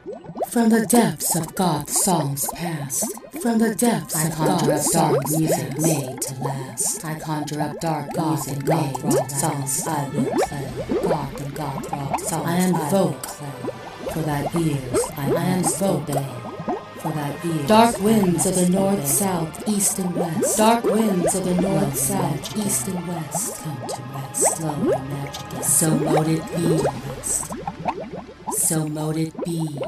From the depths of goth songs past, from the depths I conjure up dark music made to last. I conjure up dark music made rock songs I will play. Goth and goth rock songs I invoke for thy ears. I invoke for thy ears. Dark winds of the north, south, east, and west. Dark winds of the north, south, east, and west. Come to rest, slow and magic. So mote it be, rest. So mote it be.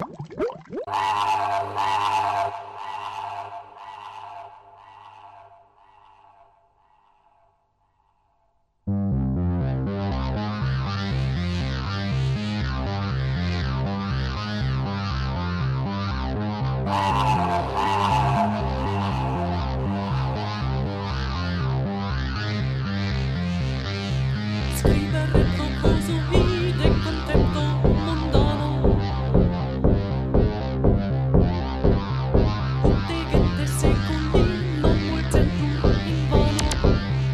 Scrivere proposovide contempto mondano. Ottegette secondi non vuol tempo invano.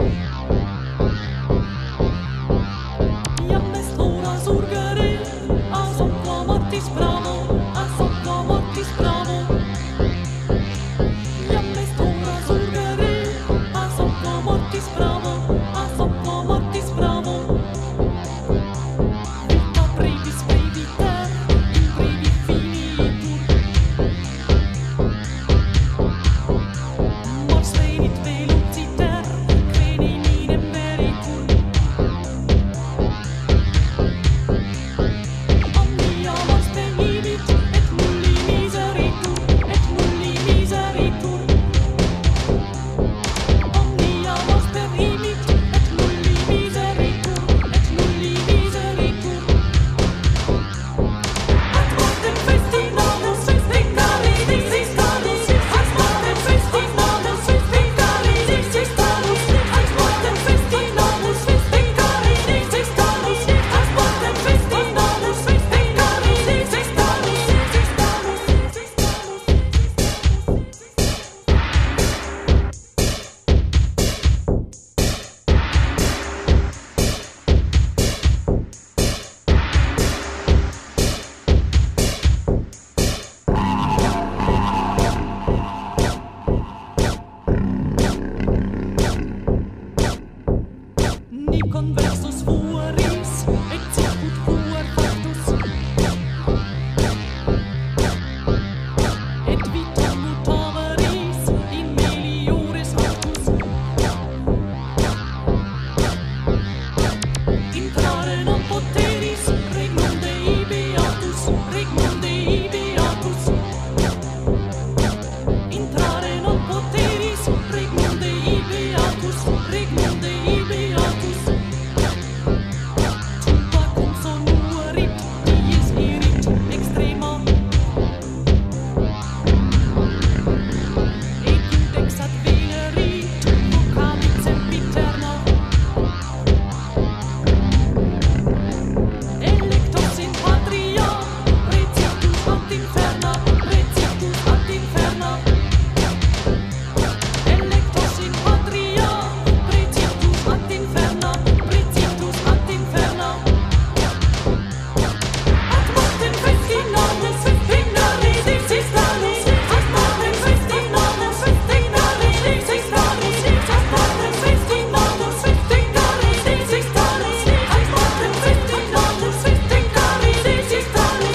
Jamme stora surgere, a sopra mortis bravo, a sopra mortis bravo. Jamme stora surgere, a sopra mortis bravo, a sopra mortis bravo. Vita brevis breviter, in brevi finitur. Mors venit velociter, quene minem veritur. Omnia mors venibit, et nulli miseritur, et nulli miseritur. Omnia mors venibit, et nulli miseritur, et nulli miseritur. Ad mortem festinamus, festinalis existamus, ad mortem festinamus, festinalis existamus, ad mortem festinamus, festinalis existamus, ad mortem festinamus, festinalis existamus, Ni conversus fueris, et sicut fuer factus. Et vitam mutaveris in meliores actus. Intrare non poteris, regnum Dei beatus, regnum Dei beatus. Intrare non poteris, regnum Dei beatus, regnum Dei beatus. Tumba consonuerit, dies irit extrema. Et index ad veneri, vocabit sempiterna. Electos in patria, retiatus ad inferna, retiatus ad inferna. Electos in patria, retiatus ad inferna, retiatus ad inferna. Ad mortem festinamus, festinalis existamus, ad mortem festinamus, festinalis existamus, ad mortem festinamus, festinalis existamus, ad mortem festinamus, festinalis existamus,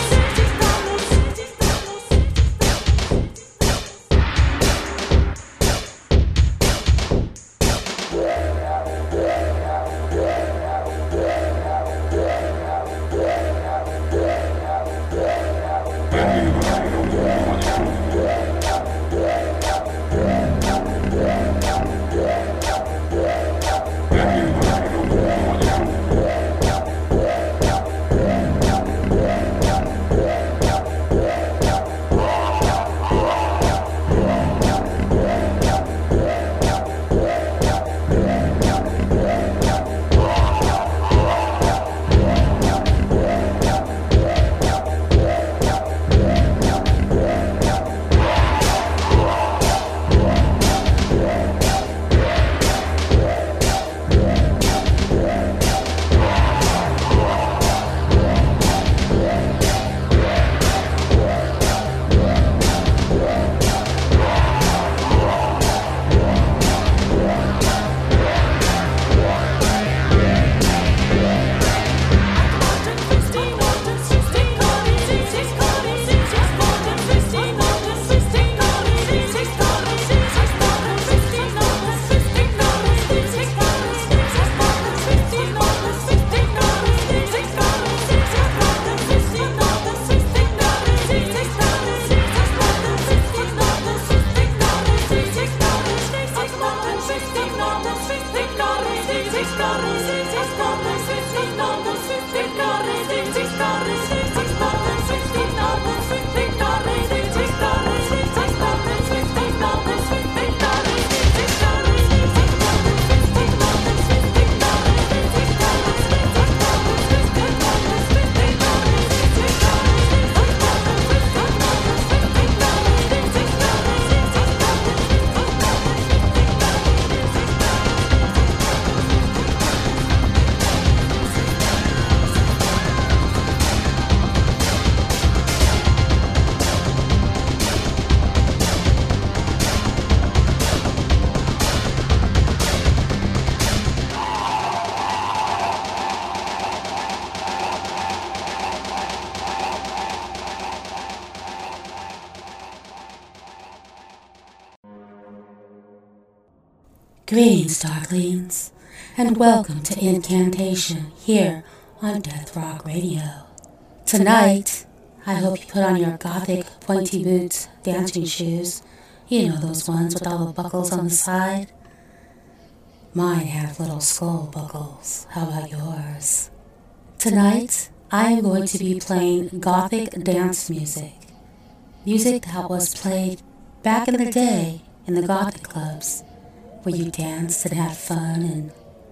Greetings, Darklings, and welcome to Incantation here on Death Rock Radio. Tonight, I hope you put on your gothic pointy boots dancing shoes. You know those ones with all the buckles on the side. Mine have little skull buckles. How about yours? Tonight, I am going to be playing gothic dance music. Music that was played back in the day in the gothic clubs, where you danced and had fun and,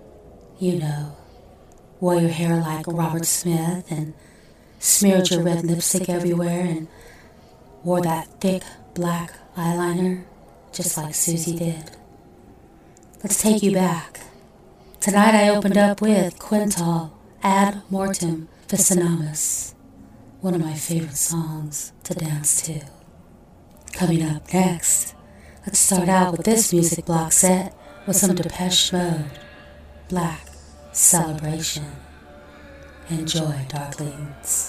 wore your hair like Robert Smith and smeared your red lipstick everywhere and wore that thick black eyeliner just like Susie did. Let's take you back. Tonight I opened up with Quintal Ad Mortem Vicinamus, one of my favorite songs to dance to. Coming up next, let's start out with this music block set with some Depeche Mode, Black Celebration. Enjoy, Darklings.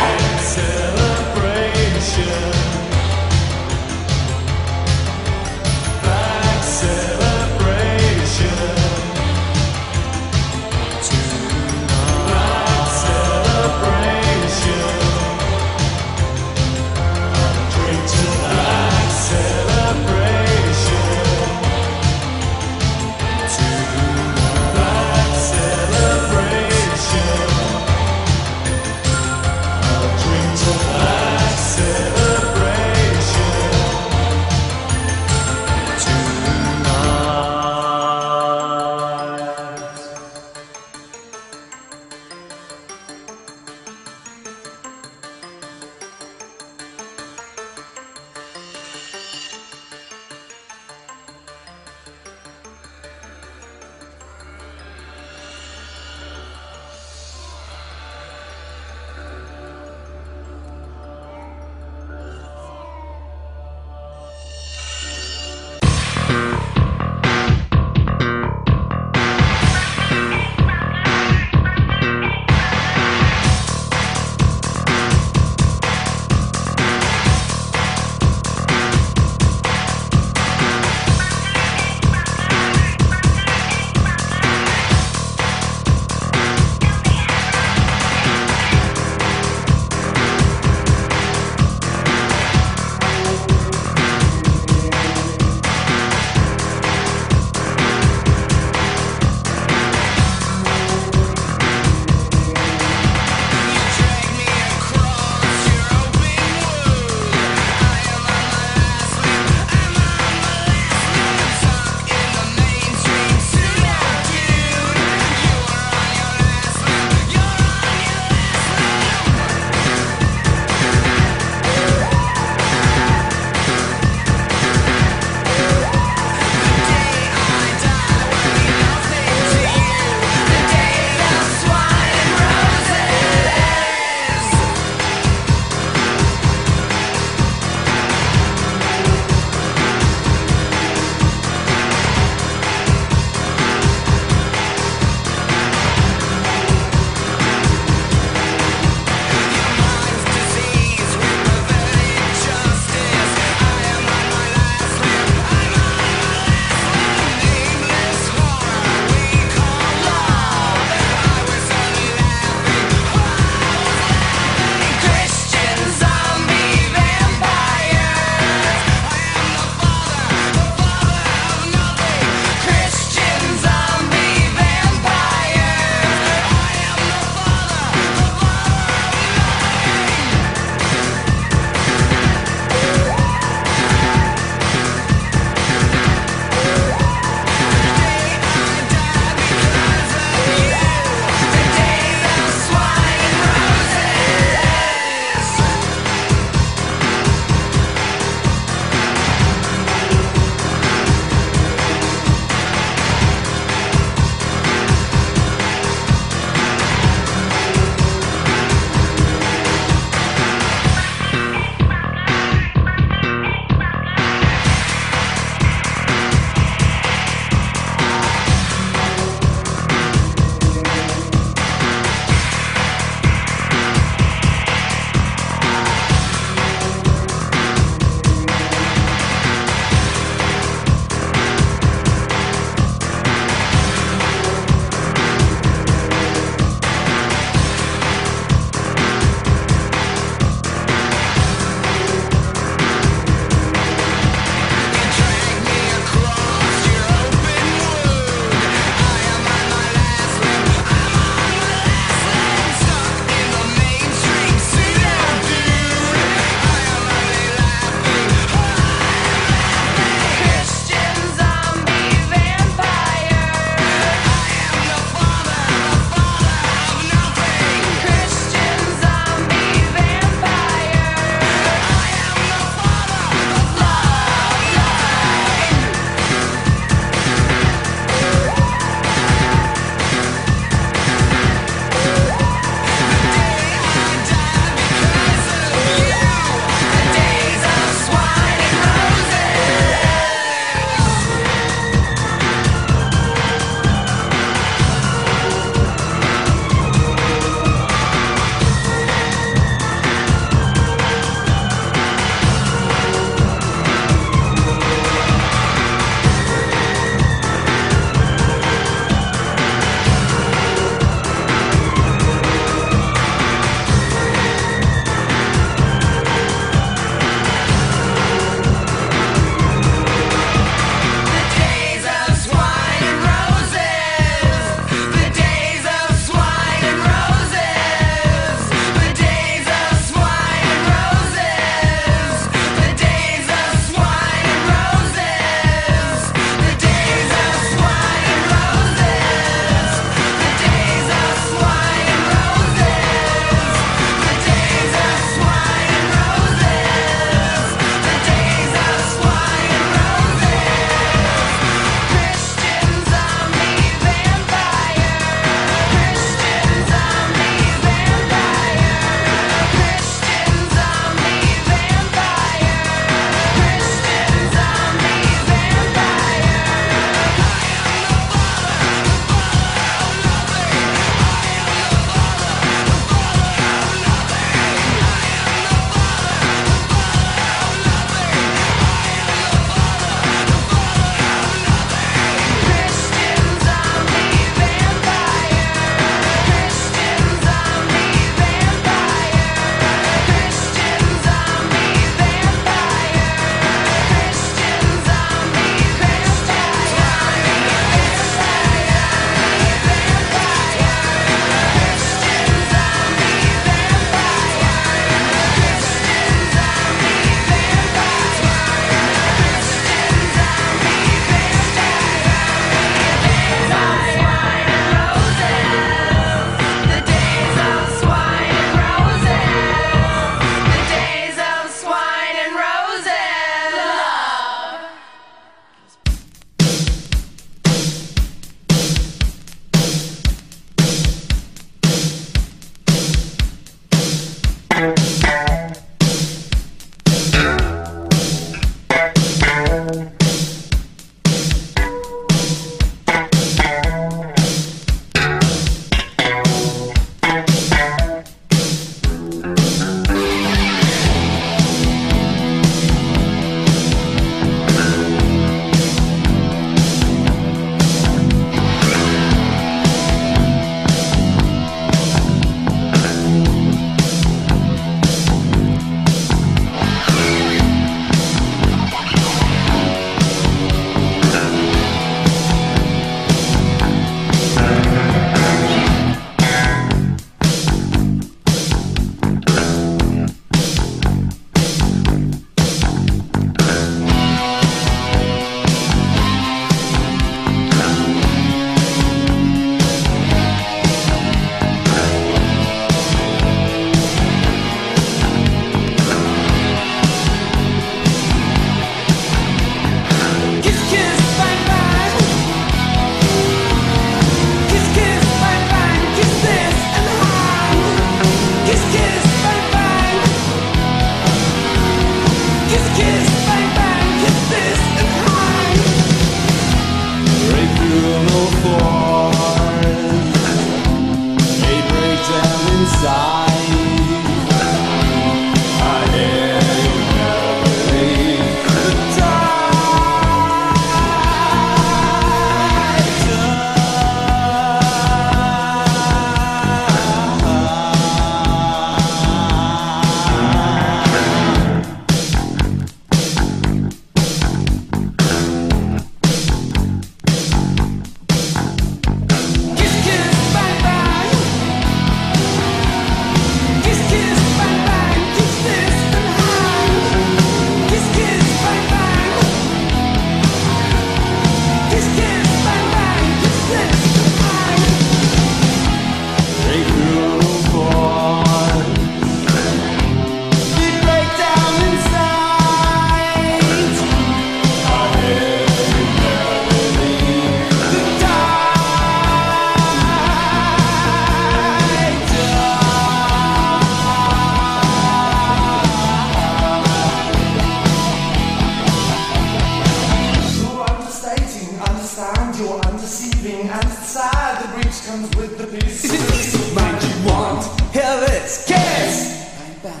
understand you're undeceiving, and inside the breach comes with the pieces. Mind you want, hear this, kiss! Bang bang.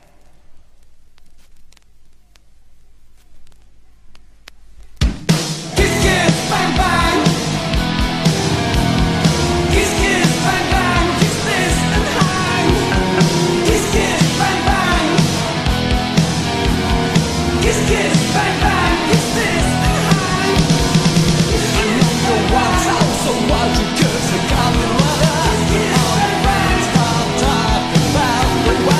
Kiss kiss bang bang. Kiss kiss bang bang. Kiss this and hang. Kiss kiss bang bang. Kiss kiss bang bang. Kiss this and hang. I know you're wild, sound so wild you kiss a common weather. All your friends start talking about the weather.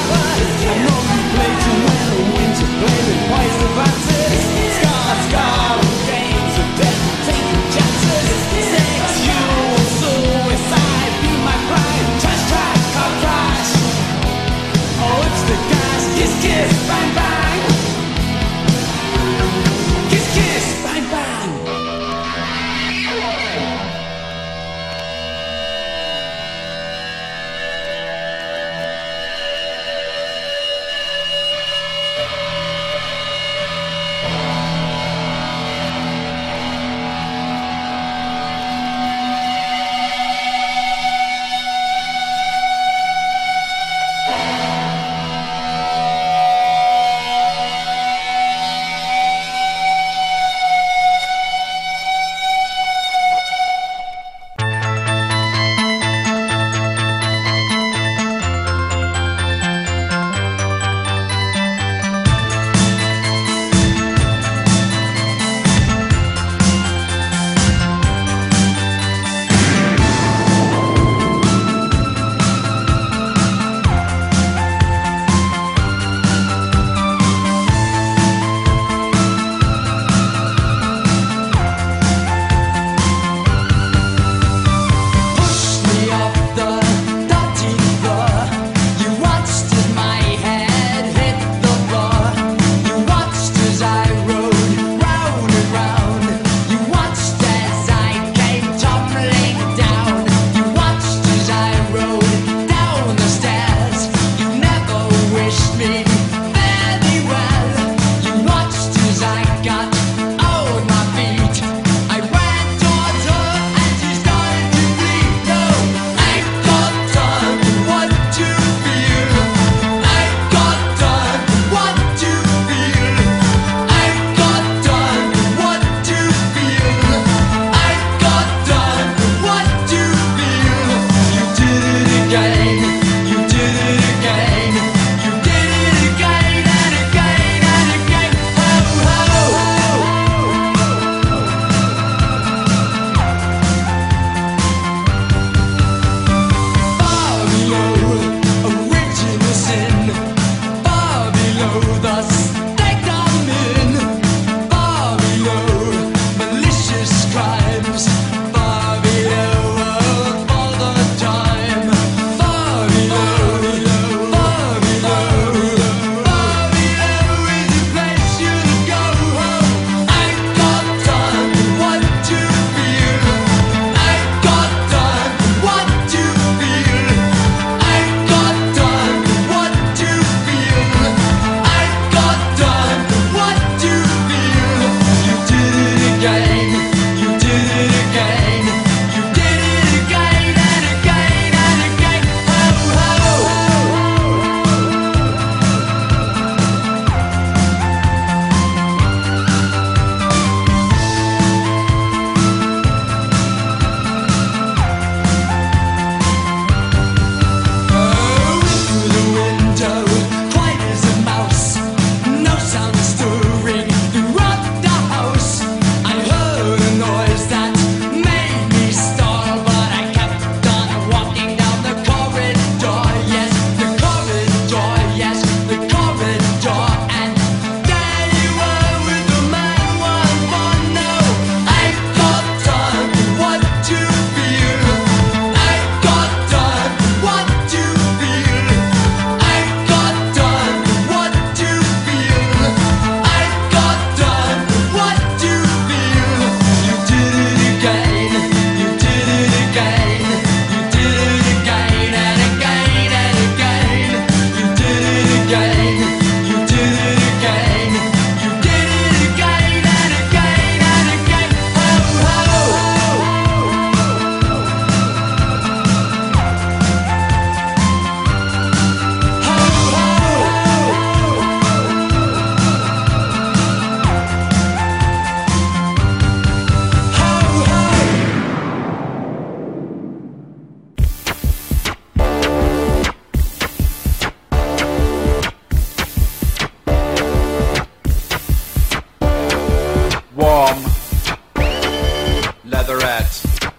leatherette,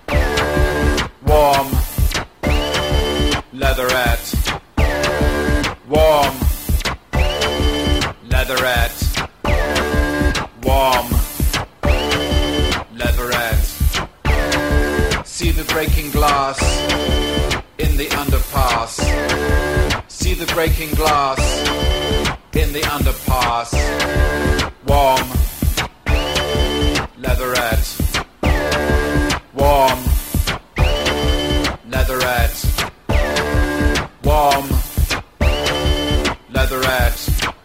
warm, leatherette, warm, leatherette, warm, leatherette. See the breaking glass in the underpass. See the breaking glass in the underpass. Warm, leatherette, warm, leatherette, warm, leatherette,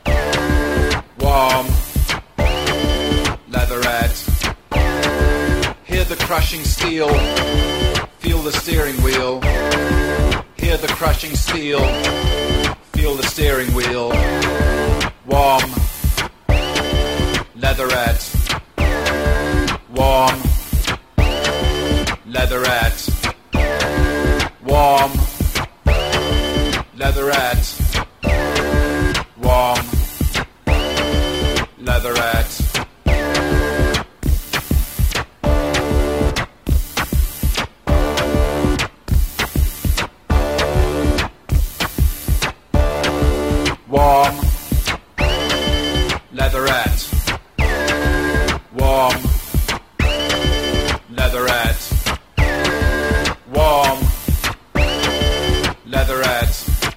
warm, leatherette. Hear the crushing steel, feel the steering wheel. Hear the crushing steel, feel the steering wheel. Warm, leatherette, warm, leatherette, warm, leatherette, warm, leatherette. Warm, leatherette, warm, leatherette, warm, leatherette,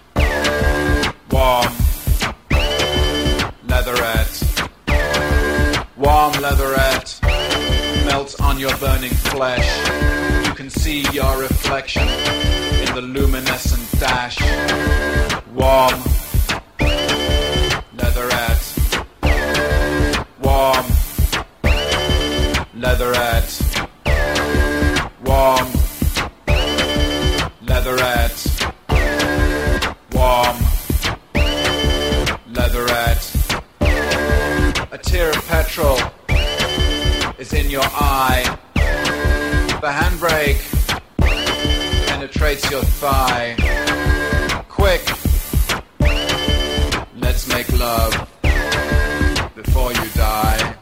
warm, leatherette, warm leatherette, melts on your burning flesh. You can see your reflection in the luminescent dash. Warm, leatherette, warm, leatherette, warm, leatherette, warm, leatherette. A tear of petrol is in your eye. The handbrake penetrates your thigh. Quick, let's make love before you die.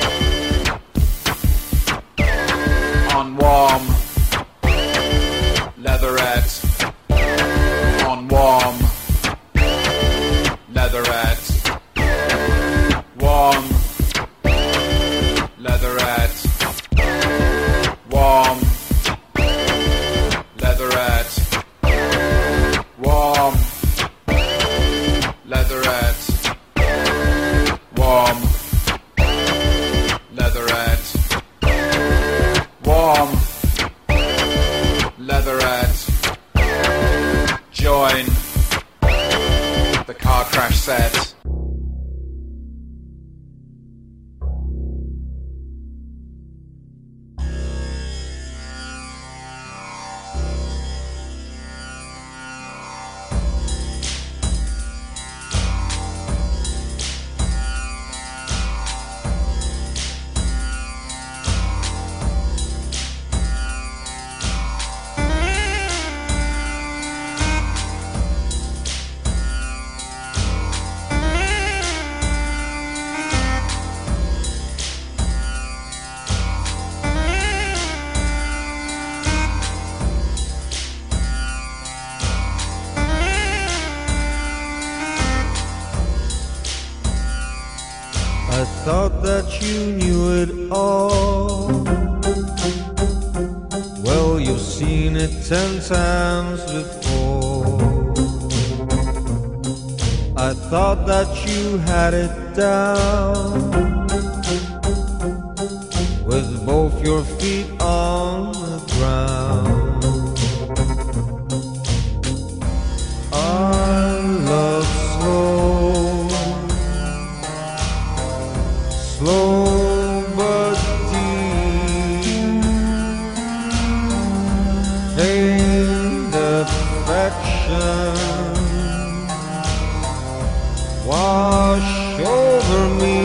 On warm, leatherette, on warm, leatherette, warm, leatherette, warm, leatherette, warm, leatherette, warm, leatherette, warm, leatherette. Join the car crash set. I thought that you knew it all. Well, you've seen it 10 times before. I thought that you had it down, with both your feet on the ground. I love slow, slow but deep, faint affection wash over me.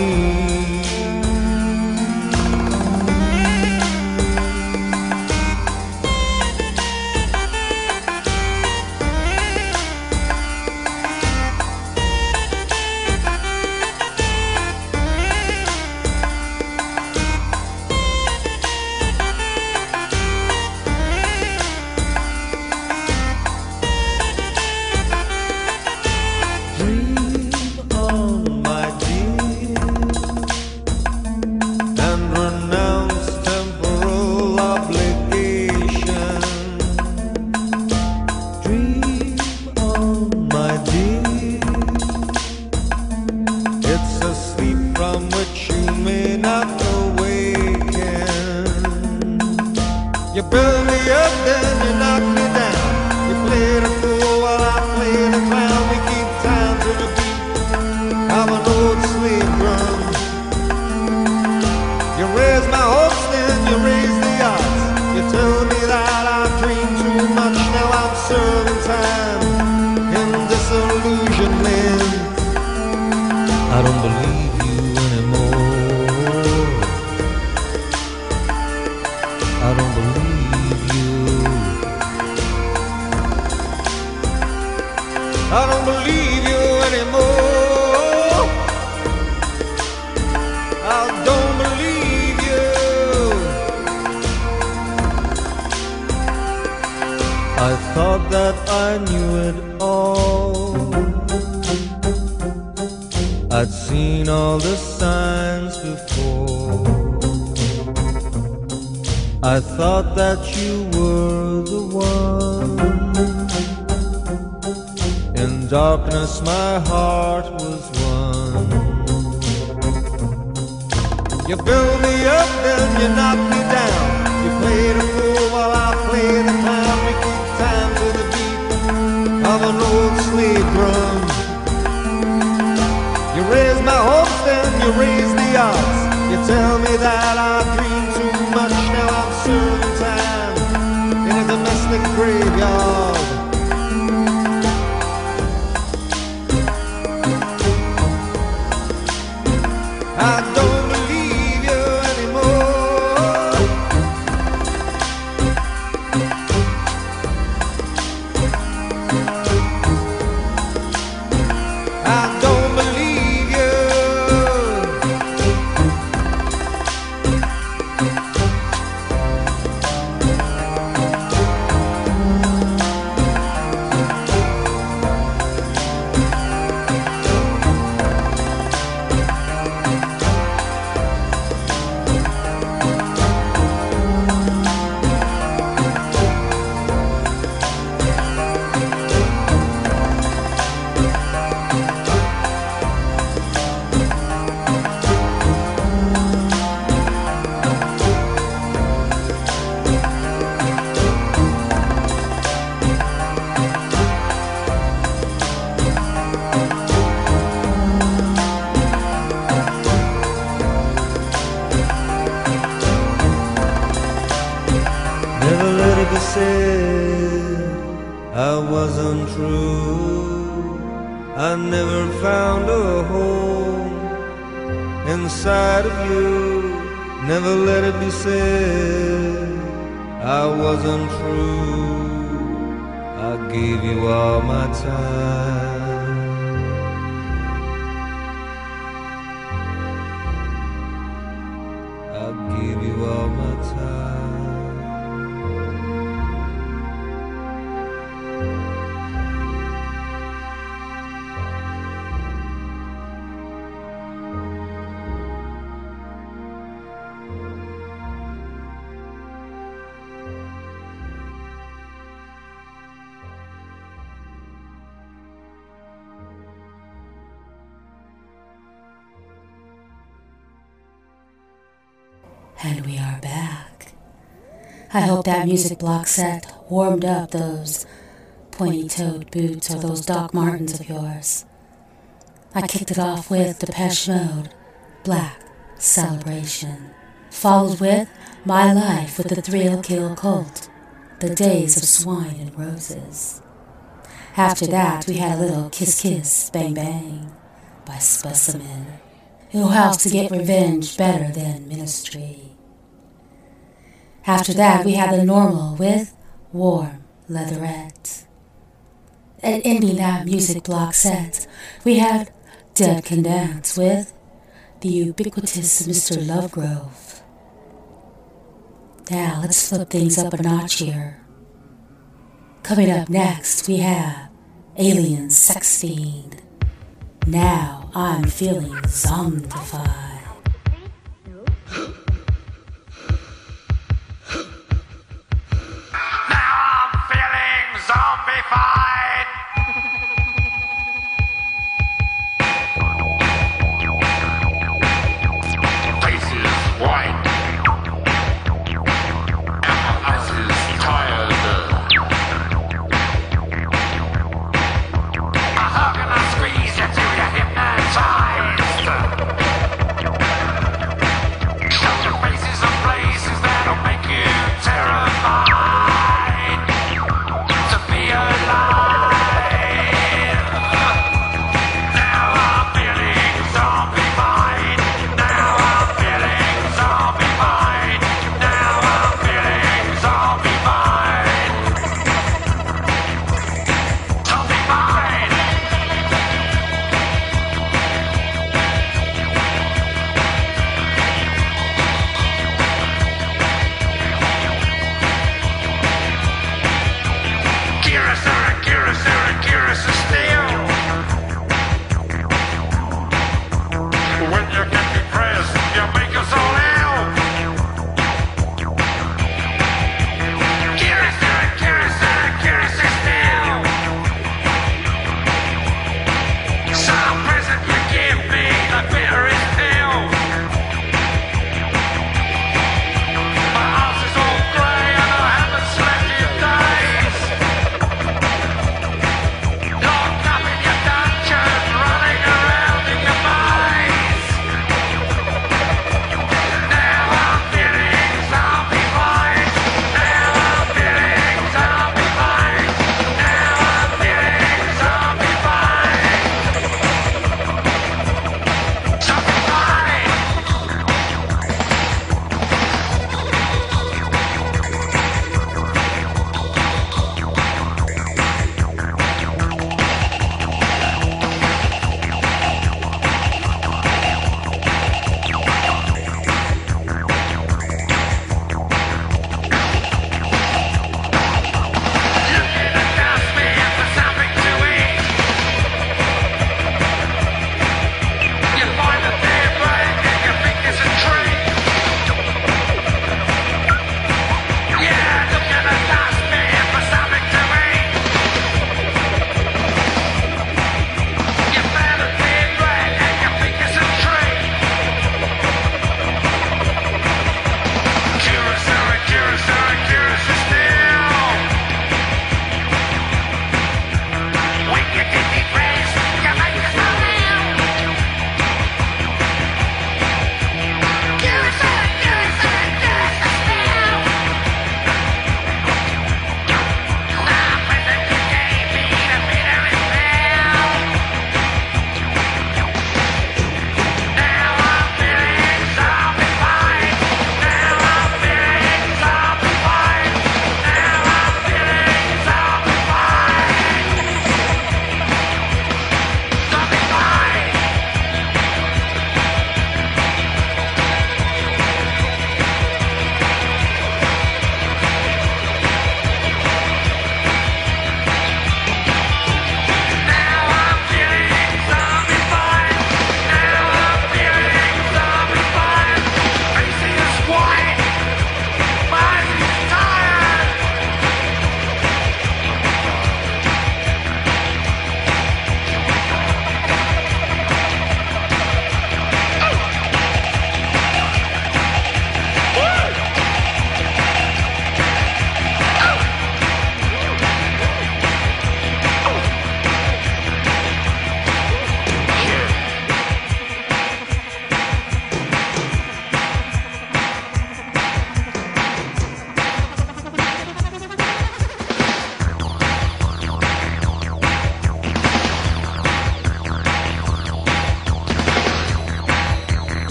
You build me up, then you knock me down. You play the fool while I play the clown. We keep time to the beat of an old slave drum. You raise my hopes, then you raise the odds. You tell me that I've dreamed too much. Now I'm serving time in disillusionment. I don't believe you anymore. I don't believe you. I don't believe you anymore. I don't believe you. I thought that I knew it all. I'd seen all the signs before. I thought that you were the one. In darkness my heart was one. You build me up, then you knock me down. You play the fool while I play the clown. We keep time to the beat of an old slave drum. You raise my hopes, then you raise the odds. You tell me that I dream too much. Now I'm serving time in a domestic graveyard. I don't believe you anymore. I don't believe you. Never let it be said I wasn't true. I never found a home inside of you. Never let it be said I wasn't true. I gave you all my time. I gave you all my time. And we are back. I hope that music block set warmed up those pointy-toed boots or those Doc Martens of yours. I kicked it off with Depeche Mode, Black Celebration, followed with My Life with the Thrill Kill Cult, The Days of Swine and Roses. After that, we had a little Kiss Kiss Bang Bang by Specimen, who helps to get revenge better than Ministry. After that, we had the Normal with Warm Leatherette. And ending that music block set, we had Dead Can Dance with the ubiquitous Mr. Lovegrove. Now, let's flip things up a notch here. Coming up next, we have Alien Sex Fiend. Now I'm feeling zombified. Face is white.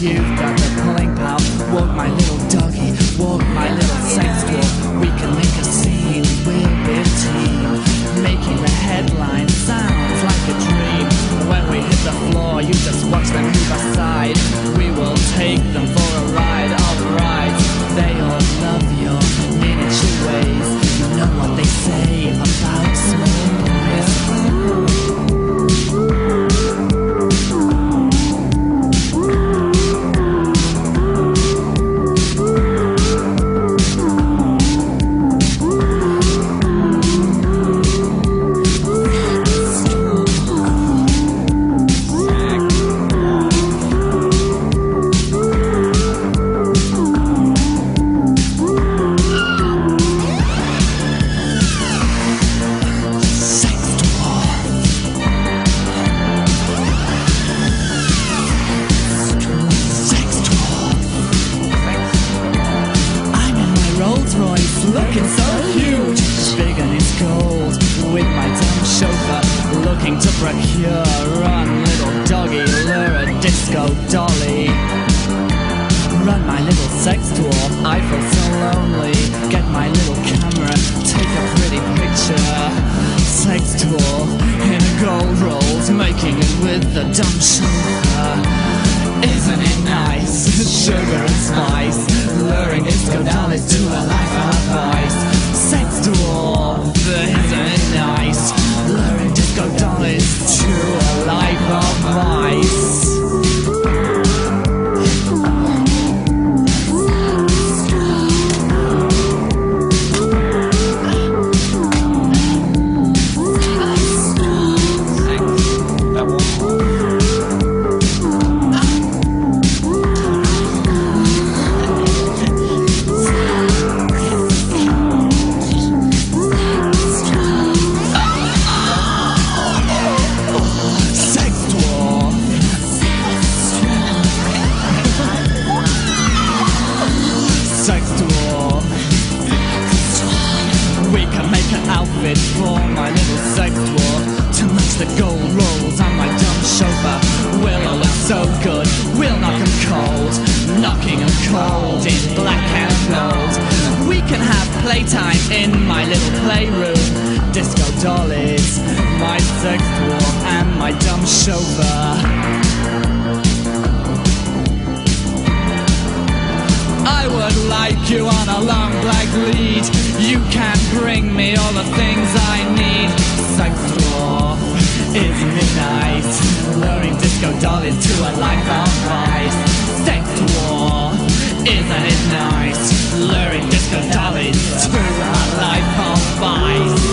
You've got the pulling power. Walk my little doggy, walk my little sex walk. We can make a scene, we'll be a team. Making the headline sounds like a dream. When we hit the floor, you just watch them move aside. We will take them for a ride, alright. They all love your miniature ways. You know what they say about small boys. Looking so huge, big and it's gold. With my dumb chauffeur, looking to procure. Run, little doggy, lure a disco dolly. Run my little sex tour, I feel so lonely. Get my little camera, take a pretty picture. Sex tour, in a gold rolls, making it with the dumb chauffeur. Isn't it nice? Sugar and spice, luring disco dollies to a life of vice. Sex to all, isn't it nice? Luring disco dollies to a life of vice. Outfit for my little sex tour to match the gold rolls on my dumb chauffeur. We'll look so good, we'll knock 'em cold, knocking 'em cold in black and gold. We can have playtime in my little playroom. Disco dollies, my sex tour, and my dumb chauffeur. I would like you on a long black lead. You can bring me all the things I need. Sex tour, isn't it nice? Luring disco dollies to a life of vice. Sex tour, isn't it nice? Luring disco dollies to a life of vice.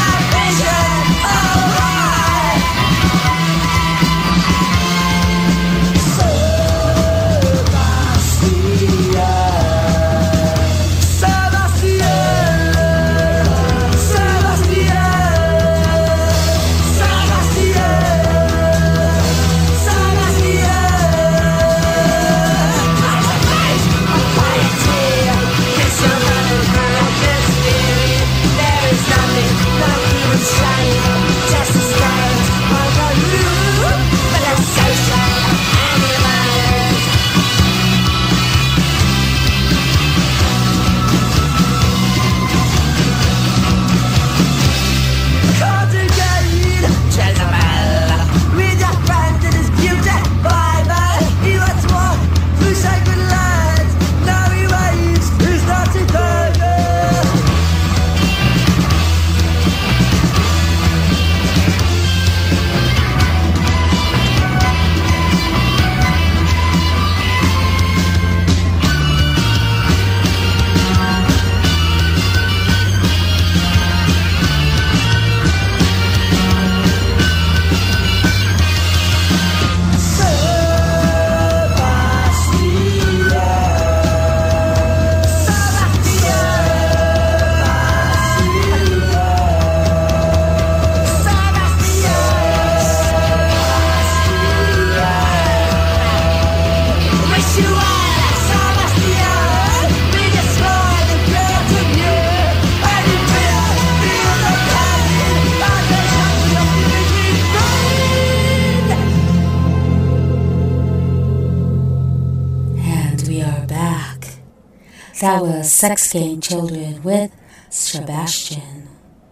That was Sex Gang Children with Sebastian.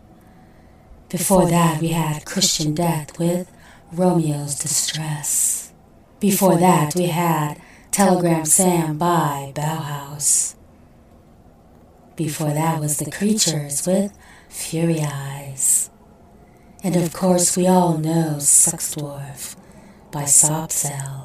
Before that, we had Christian Death with Romeo's Distress. Before that, we had Telegram Sam by Bauhaus. Before that was The Creatures with Fury Eyes. And of course, we all know Sex Dwarf by Sob Cell.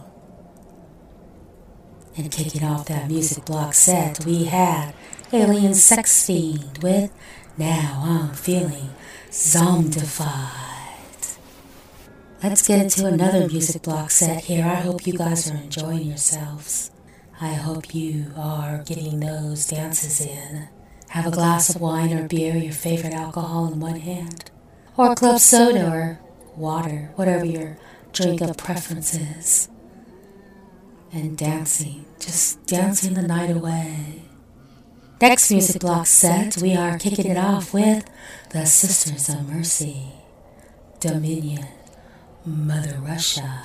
And kicking off that music block set, we had Alien Sex Fiend with Now I'm Feeling Zombified. Let's get into another music block set here. I hope you guys are enjoying yourselves. I hope you are getting those dances in. Have a glass of wine or beer, your favorite alcohol in one hand, or club soda or water, whatever your drink of preference is. And dancing, just dancing the night away. Next music block set, we are kicking it off with the Sisters of Mercy, Dominion, Mother Russia.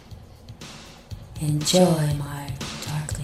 Enjoy, my darklings.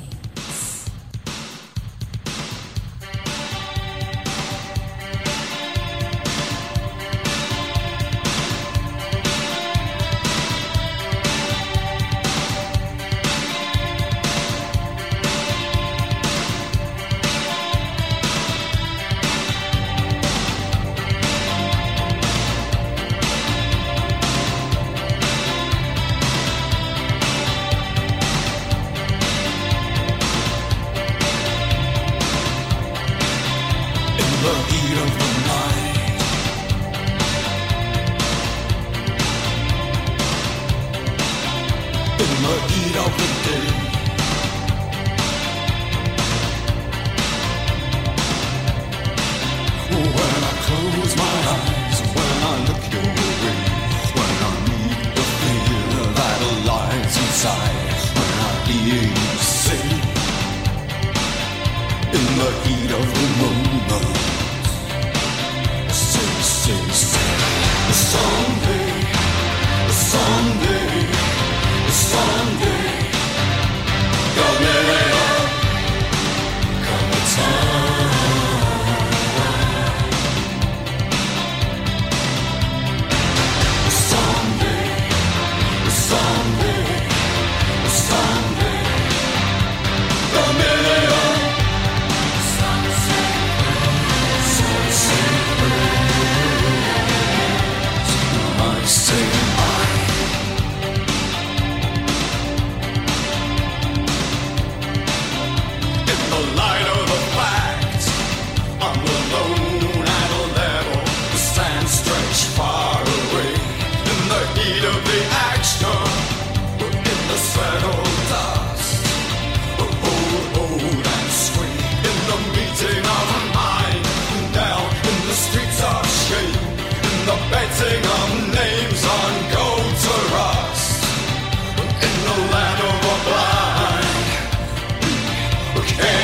writing of names on gold to rust in the land of the blind. Okay.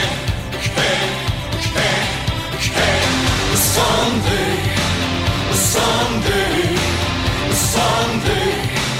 Someday,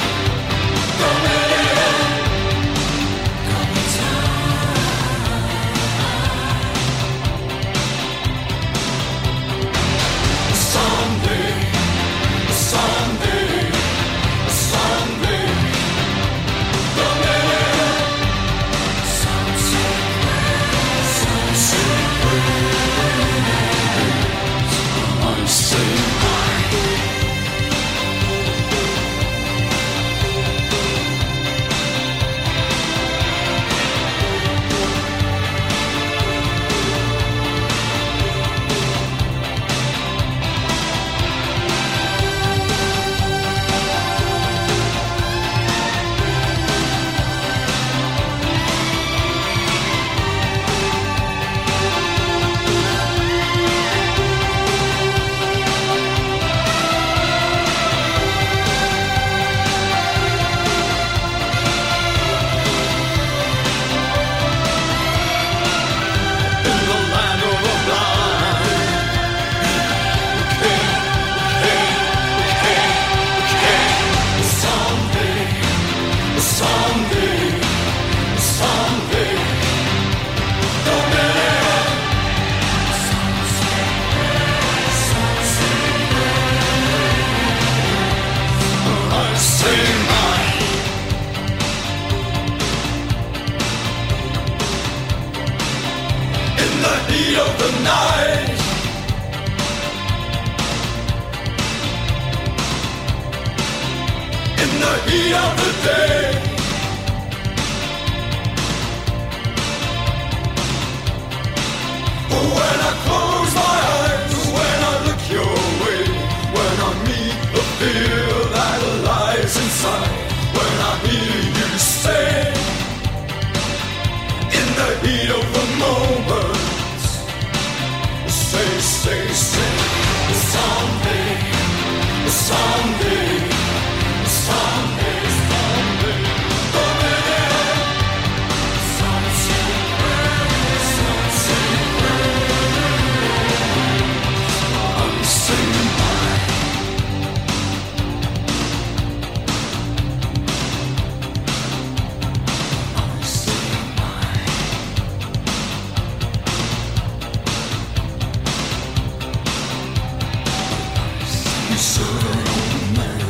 heat of the day. When I close my eyes, when I look your way, when I meet the fear that lies inside, when I hear you say, in the heat of the moment, say, someday, someday, someday, someday, I'm saying bye. I'm saying bye. You serve an old man.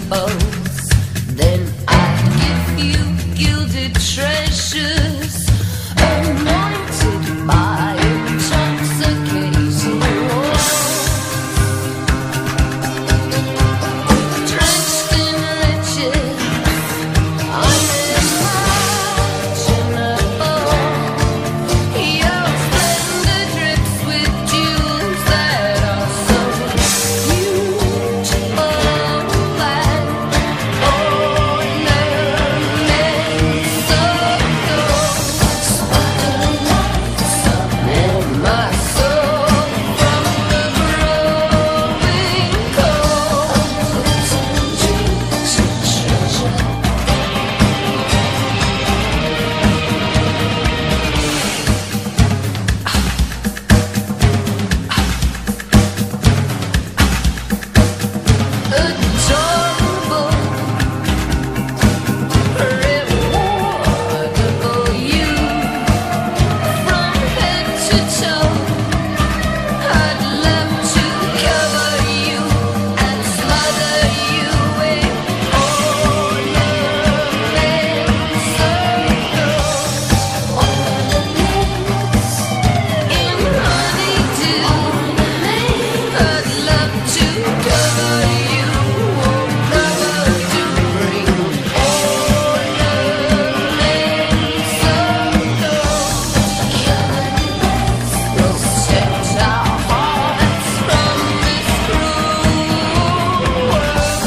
oaths. Then I'd give you gilded treasures, anointed by intoxicating oils, drenched in riches unimaginable. Your splendor drips with jewels that are so beautiful and ornaments of gold. In my soul from the growing cold. Adorable, rewardable you, from head to toe. I'd love to cover you and smother you with ornaments of gold. In honeydew, I'd love to cover you, cover to bring ornaments of gold. Protect our hearts from this cruel world.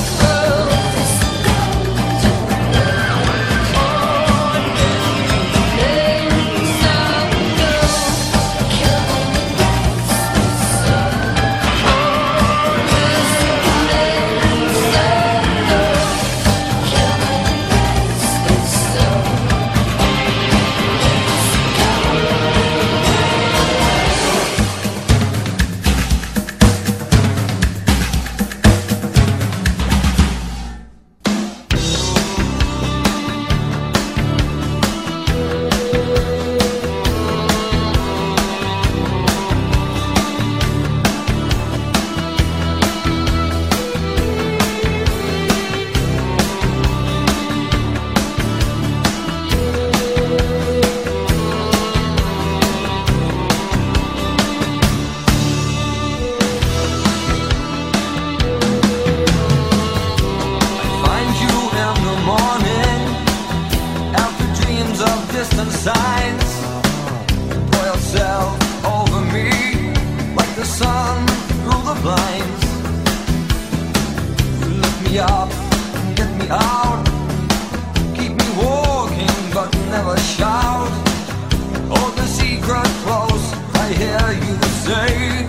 Find you in the morning, after dreams of distant signs. Pour yourself over me, like the sun through the blinds. You lift me up and get me out, keep me walking but never shout. Hold the secret close, I hear you say.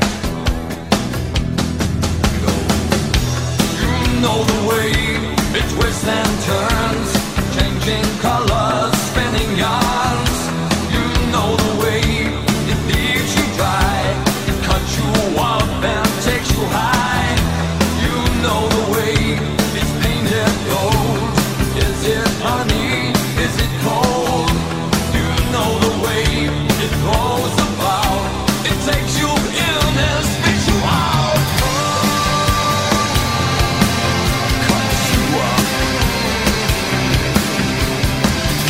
You know the way it twists and turns, changing colors, spinning yarns. You know the way it leaves you dry, it cuts you up and takes you high. You know the way it's painted gold. Is it honey? Is it cold? You know the way it goes about. It takes you in and spits you out. Cuts you up.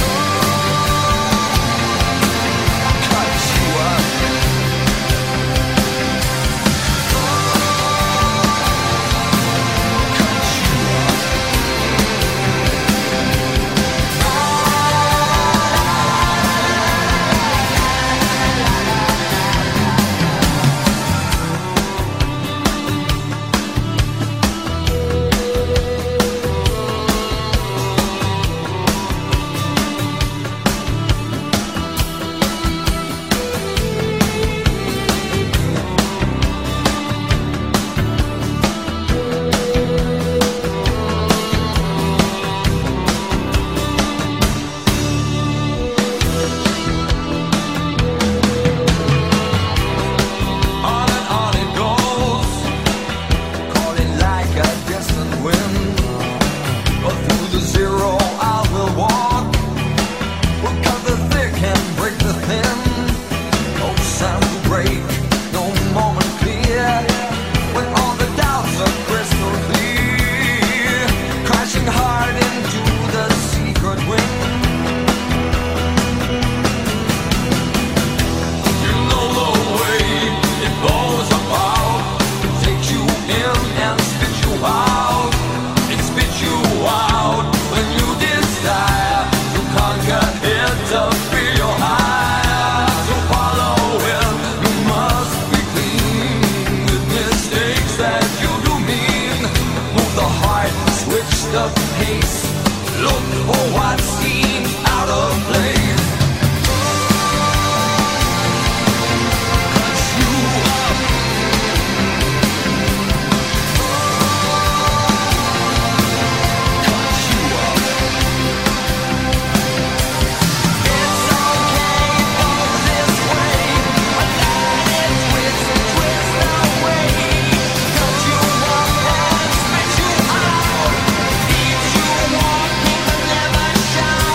the pace. Look for what seems out of place. 'Cause you Shout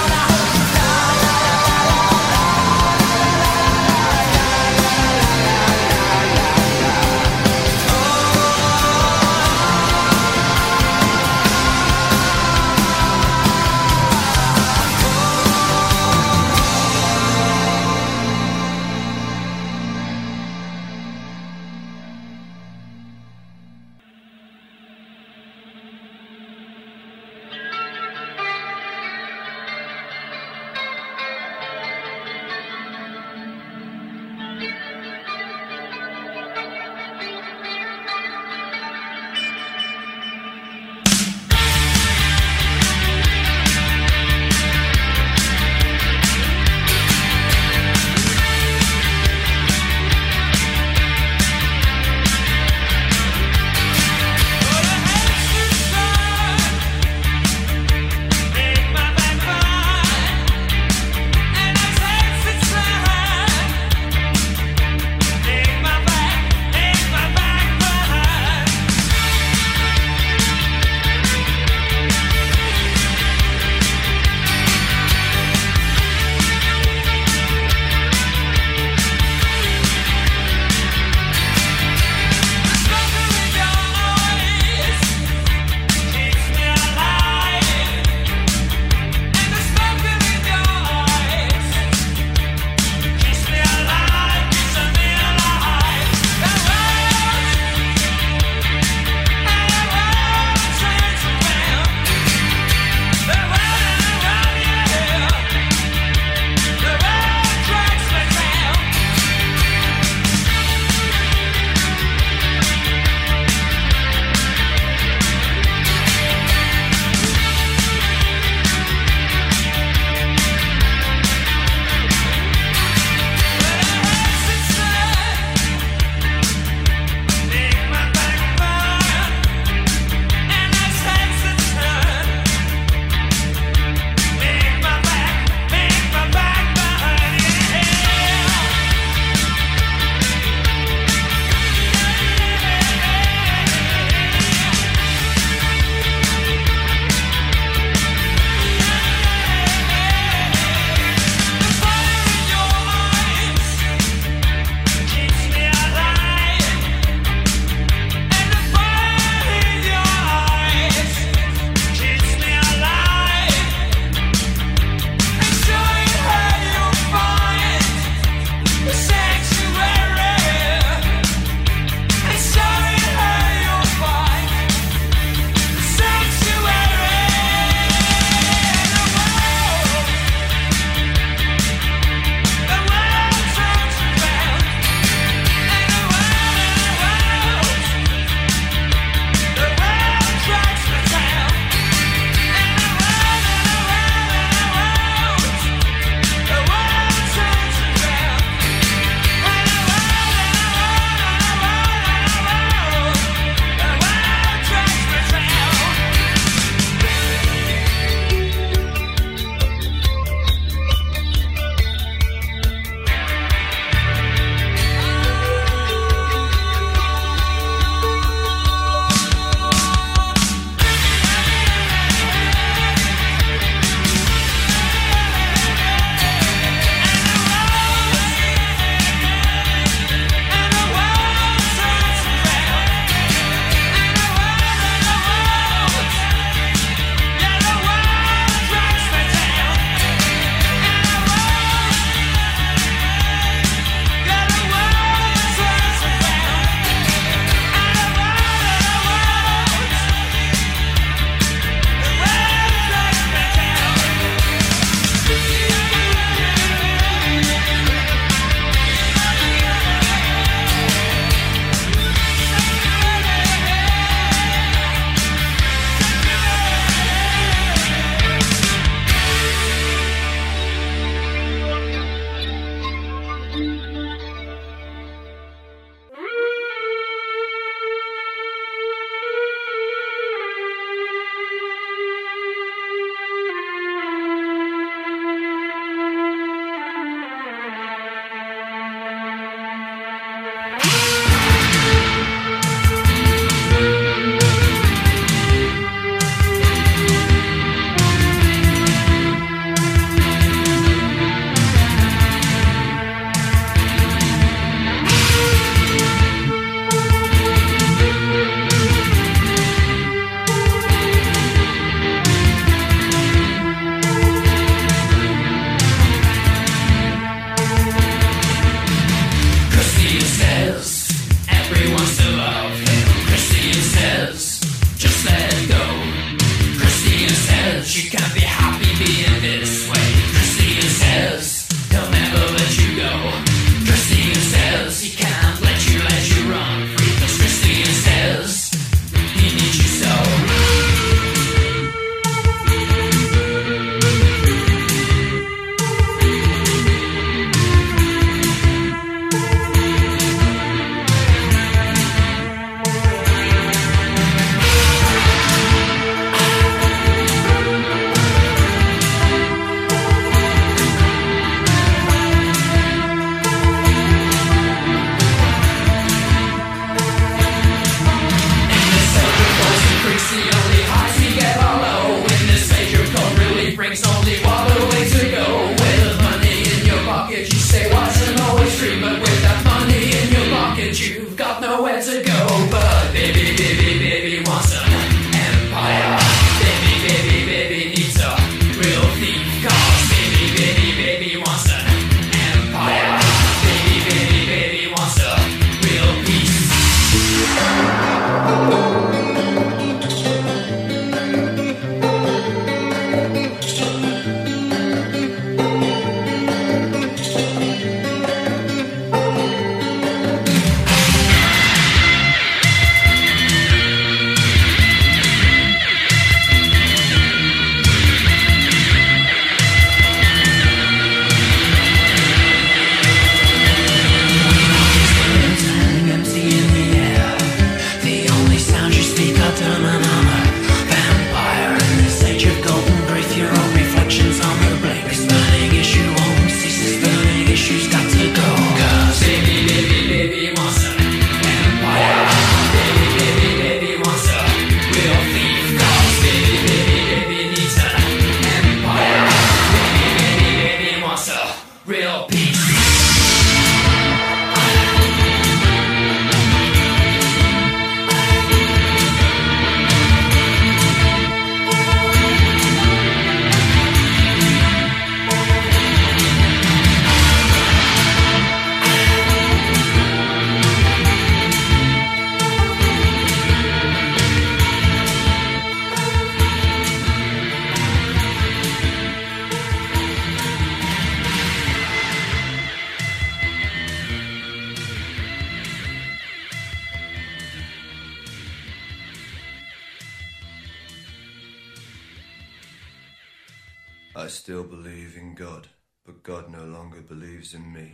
I still believe in God, but God no longer believes in me.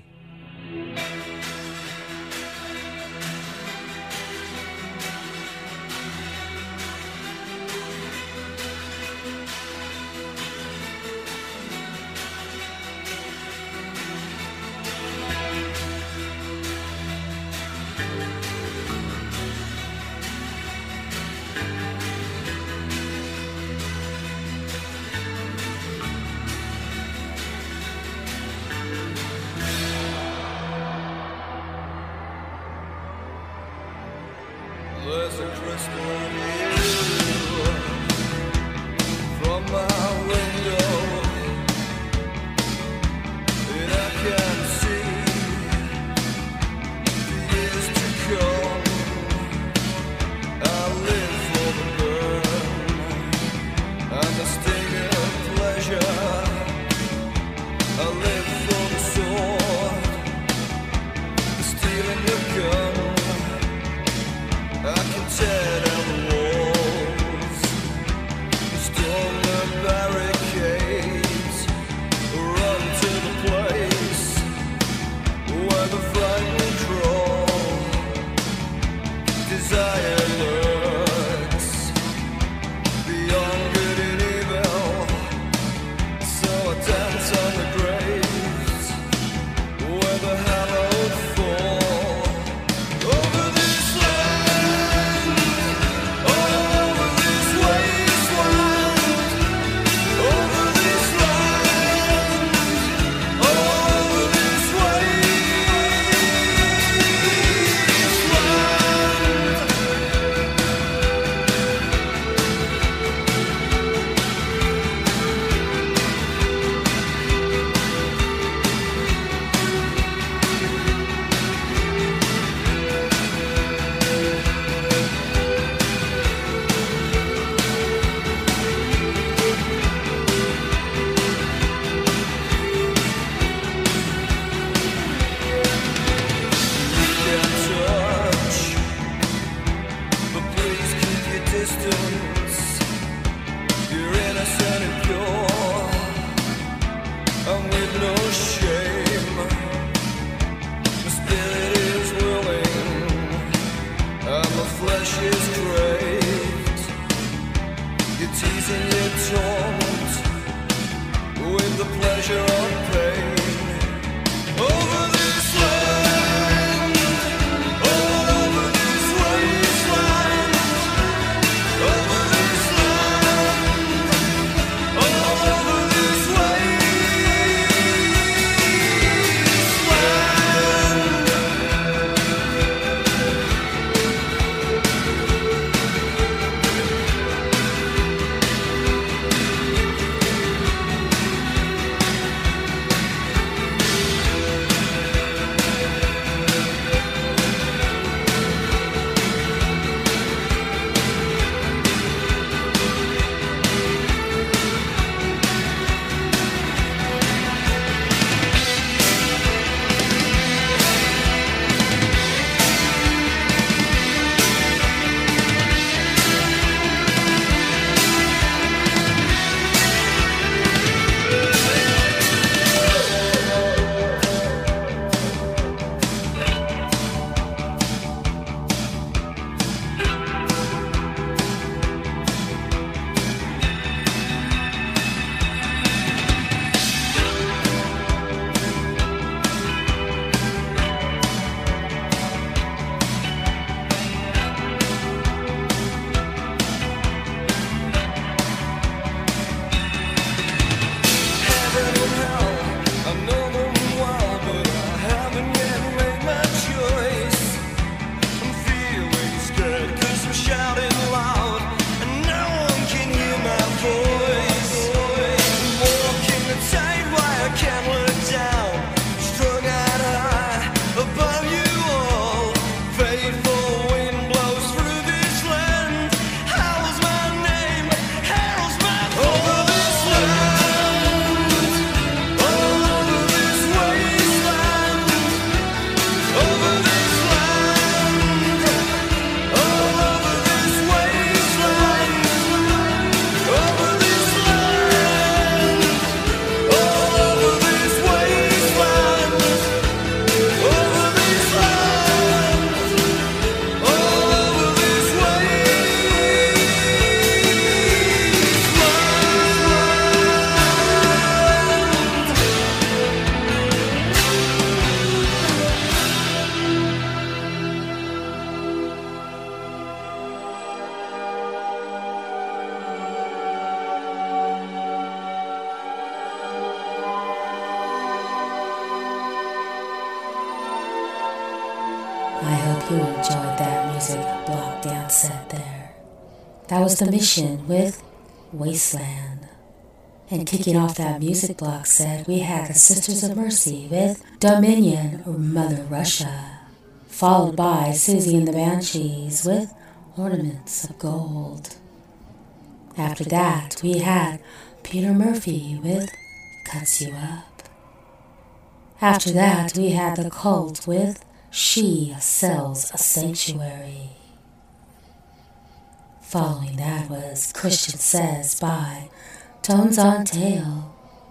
There's a crystal view from my window, and I can see the years to come. I live for the burn and the sting of pleasure. I live for the sword, the steel in your gun. I can tear down the walls, storm the barricades, run to the place where the frightened crawl. Desire lurks beyond good and evil, so I dance on the graves where the hallowed fall. Over this land, over this wasteland, over this land, over this wasteland. You can touch, but please keep your distance. You're innocent and pure, and with no shame. The spirit is willing, and the flesh is craved. You're teasing your taunt with the pleasure of pain. Over this land, over this wasteland, over this land, over this wasteland. enjoyed that music block dance set there. That was The Mission with Wasteland. And kicking off that music block set, we had the Sisters of Mercy with Dominion or Mother Russia, followed by Susie and the Banshees with Ornaments of Gold. After that, we had Peter Murphy with Cuts You Up. After that, we had The Cult with She Sells a Sanctuary. Following that was Christian Says by Tones on Tail.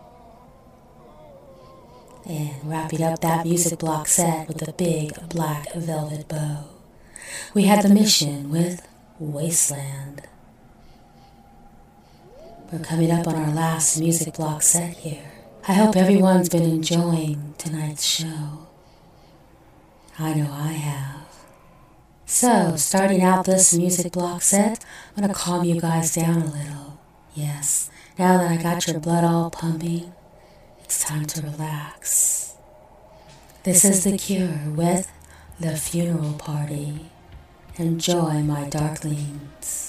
And wrapping up that music block set with a big black velvet bow, we had The Mission with Wasteland. We're coming up on our last music block set here. I hope everyone's been enjoying tonight's show. I know I have. So, starting out this music block set, I'm going to calm you guys down a little. Yes, now that I got your blood all pumping, it's time to relax. This is The Cure with The Funeral Party. Enjoy, my darklings.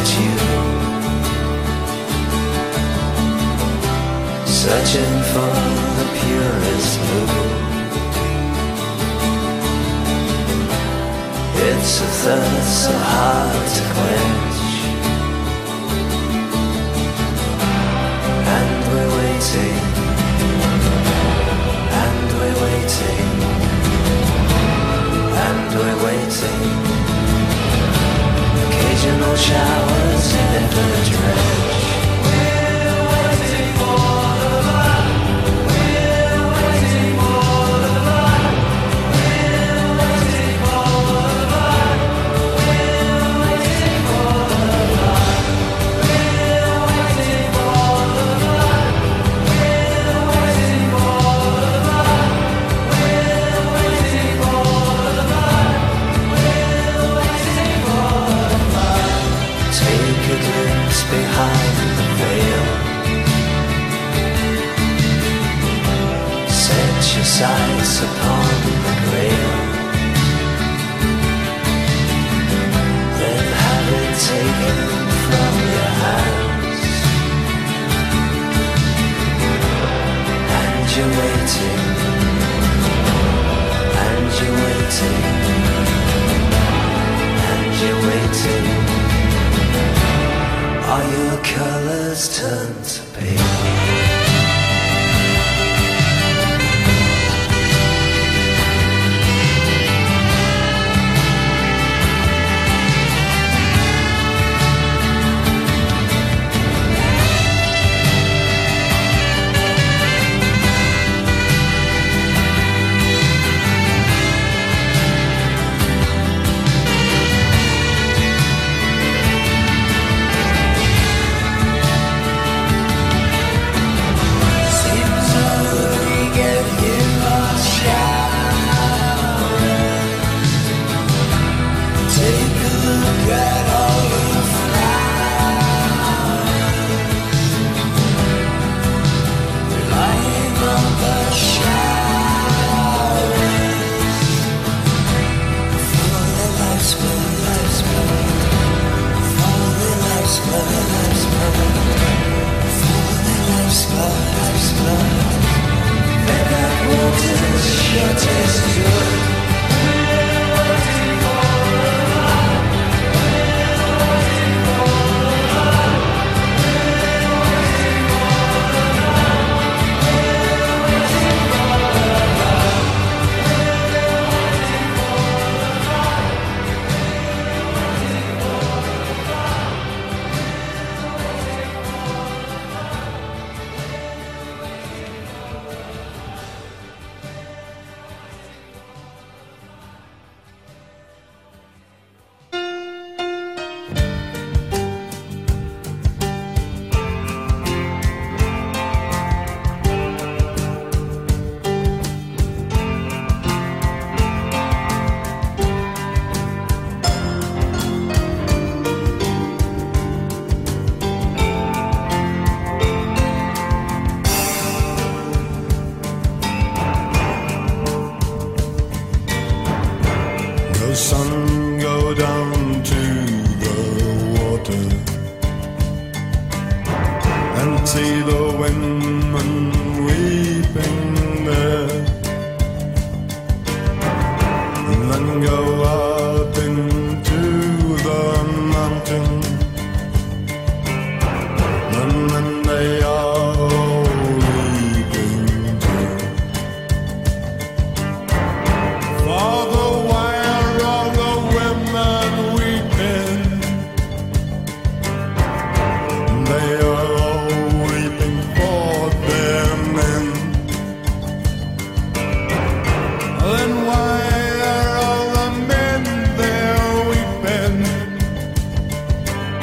at you, searching for the purest blue. It's a thirst so hard to quench, and we're waiting, and we're waiting, and we're waiting. Occasional showers never drench. We're waiting for the light. We're waiting for the light. We're waiting for the light. We're waiting for the light. We're waiting for the light. We're waiting for the light. We're waiting for the light. We're waiting for the light. Take a glimpse behind the veil. Set your sights upon the grail. Then have it taken from your hands. And you're waiting, and you're waiting, and you're waiting. Are your colors turned to pink? Sun go down to the water and see the women weeping there, and then go out into the mountain, and then they are all weeping too. Father, why are all the women weeping? They are all weeping for their men. Then why are all the men there weeping?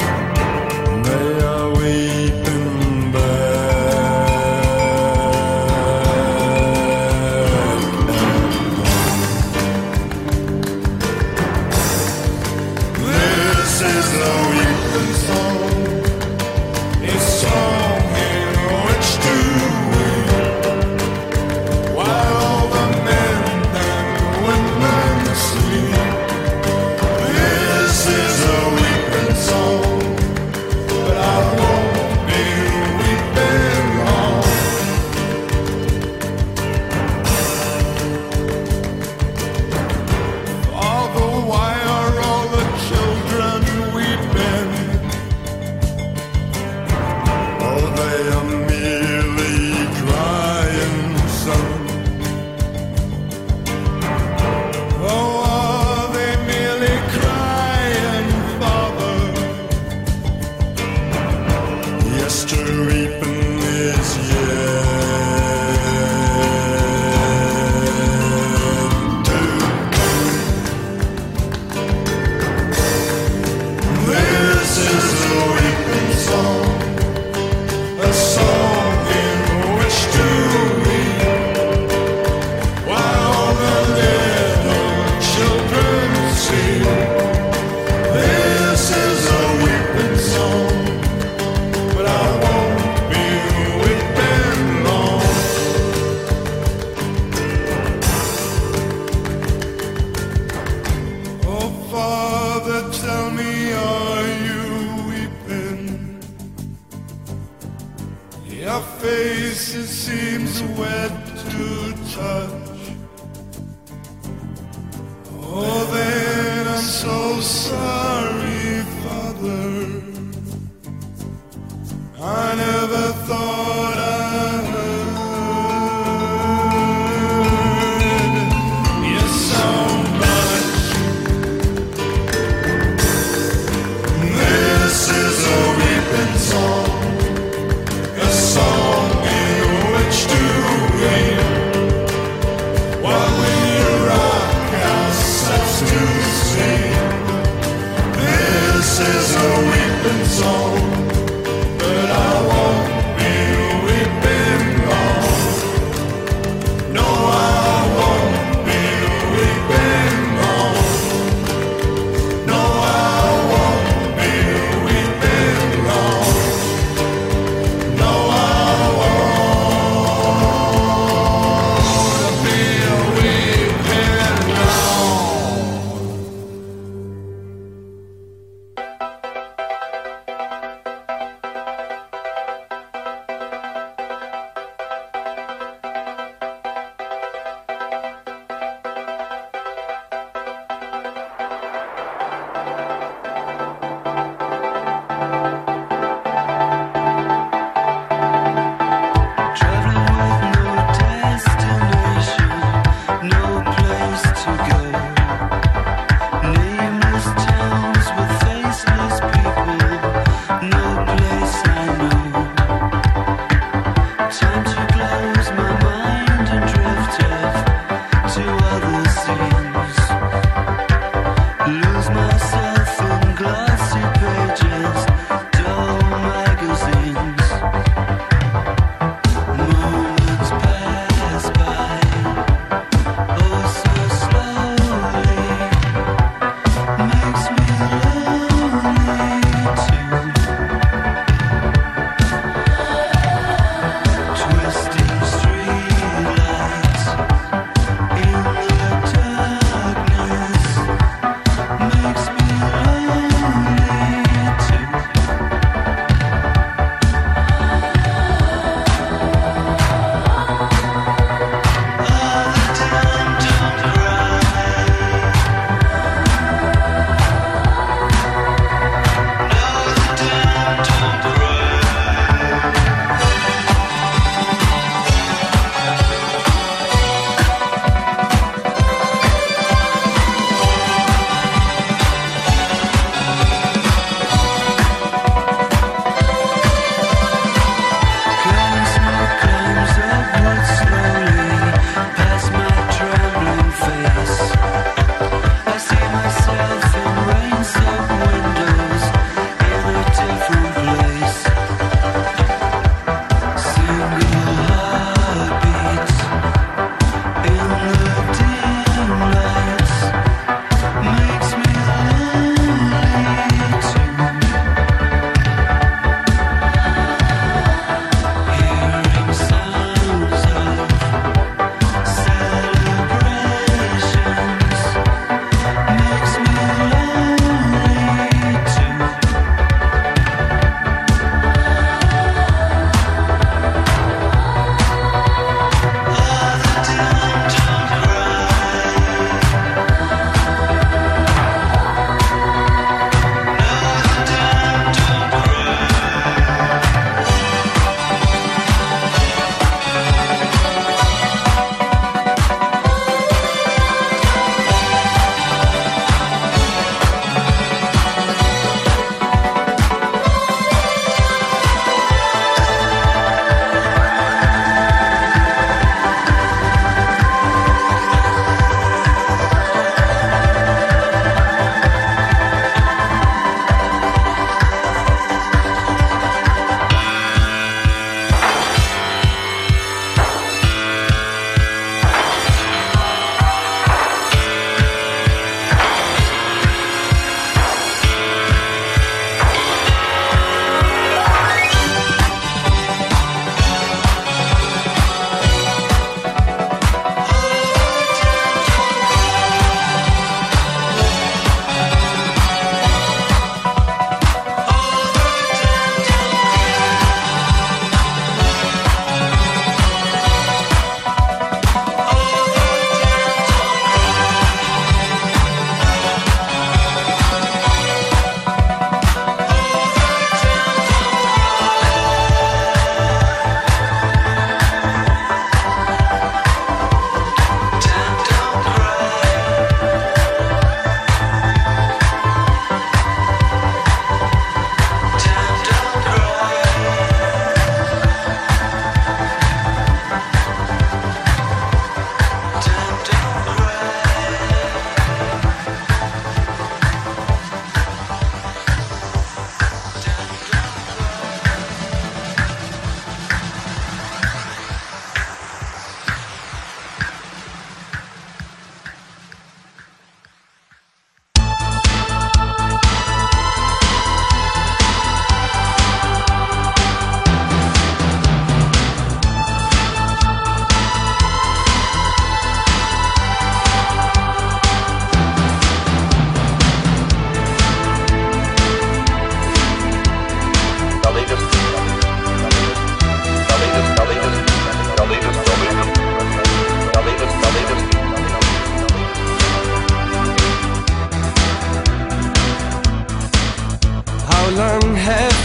Your face, it seems wet to touch. Oh, then I'm so sorry, Father. I never thought I heard you so much. This is a weeping song, a song in which to weep while we rock ourselves to sleep.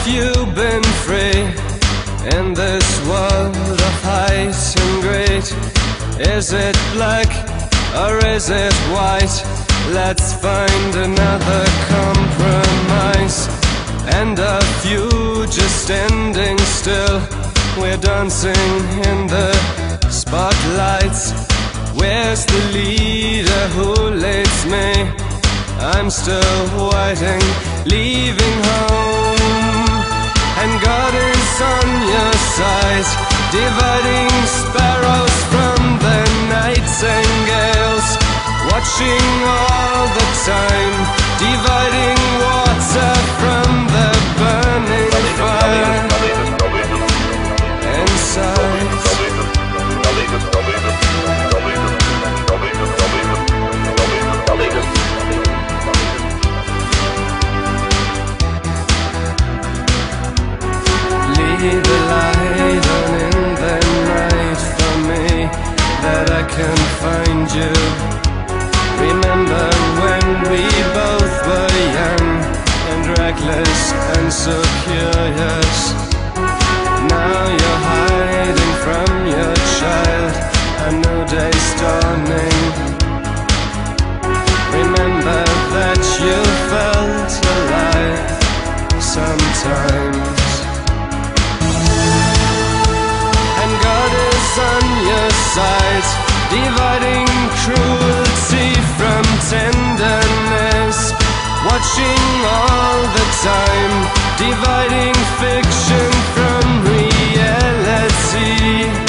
you been free in this world of height and greed? Is it black or is it white? Let's find another compromise. And a few just standing still. We're dancing in the spotlights. Where's the leader who leads me? I'm still waiting, leaving home. And God is on your side, dividing sparrows from the nightingales, watching all the time, dividing water from the burning fire inside. Leave the light on in the night for me, that I can find you. Remember when we both were young and reckless and so curious. Now you're hiding from your child, a new day's dawning. Remember that you felt alive sometimes. And God is on your side, dividing cruelty from tenderness, watching all the time, dividing fiction from reality.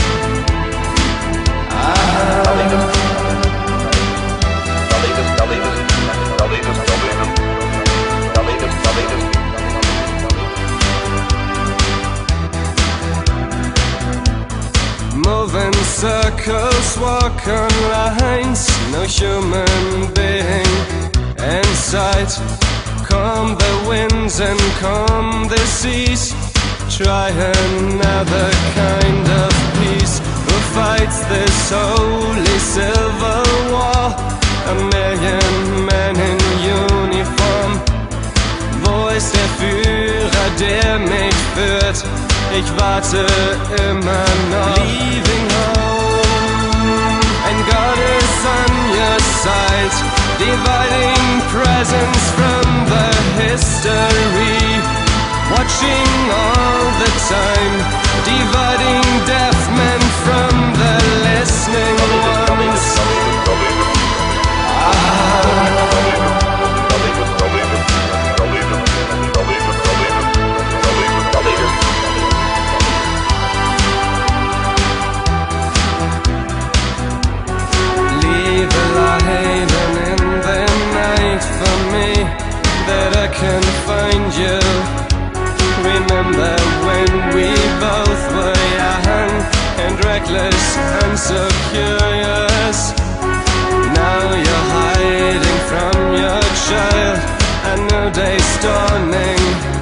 Moving circles, walk on lines, no human being in sight. Calm the winds and calm the seas. Try another kind of peace. Who fights this holy civil war? A million men in uniform. Wo ist der Führer, der mich führt? Ich warte immer noch. Leaving home, and God is on your side, dividing presence from the history, watching all the time, dividing deaf men from the listening ones. Leave a light on in the night for me, that I can find you. Remember when we both were young and reckless and so curious. Now you're hiding from your child, a new day's dawning.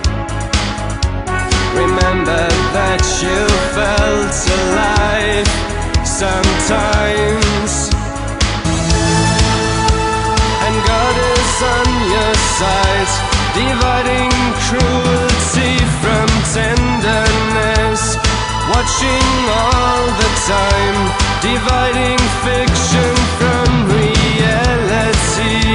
Remember that you felt alive sometimes. And God is on your side, dividing cruelty from tenderness, watching all the time, dividing fiction from reality.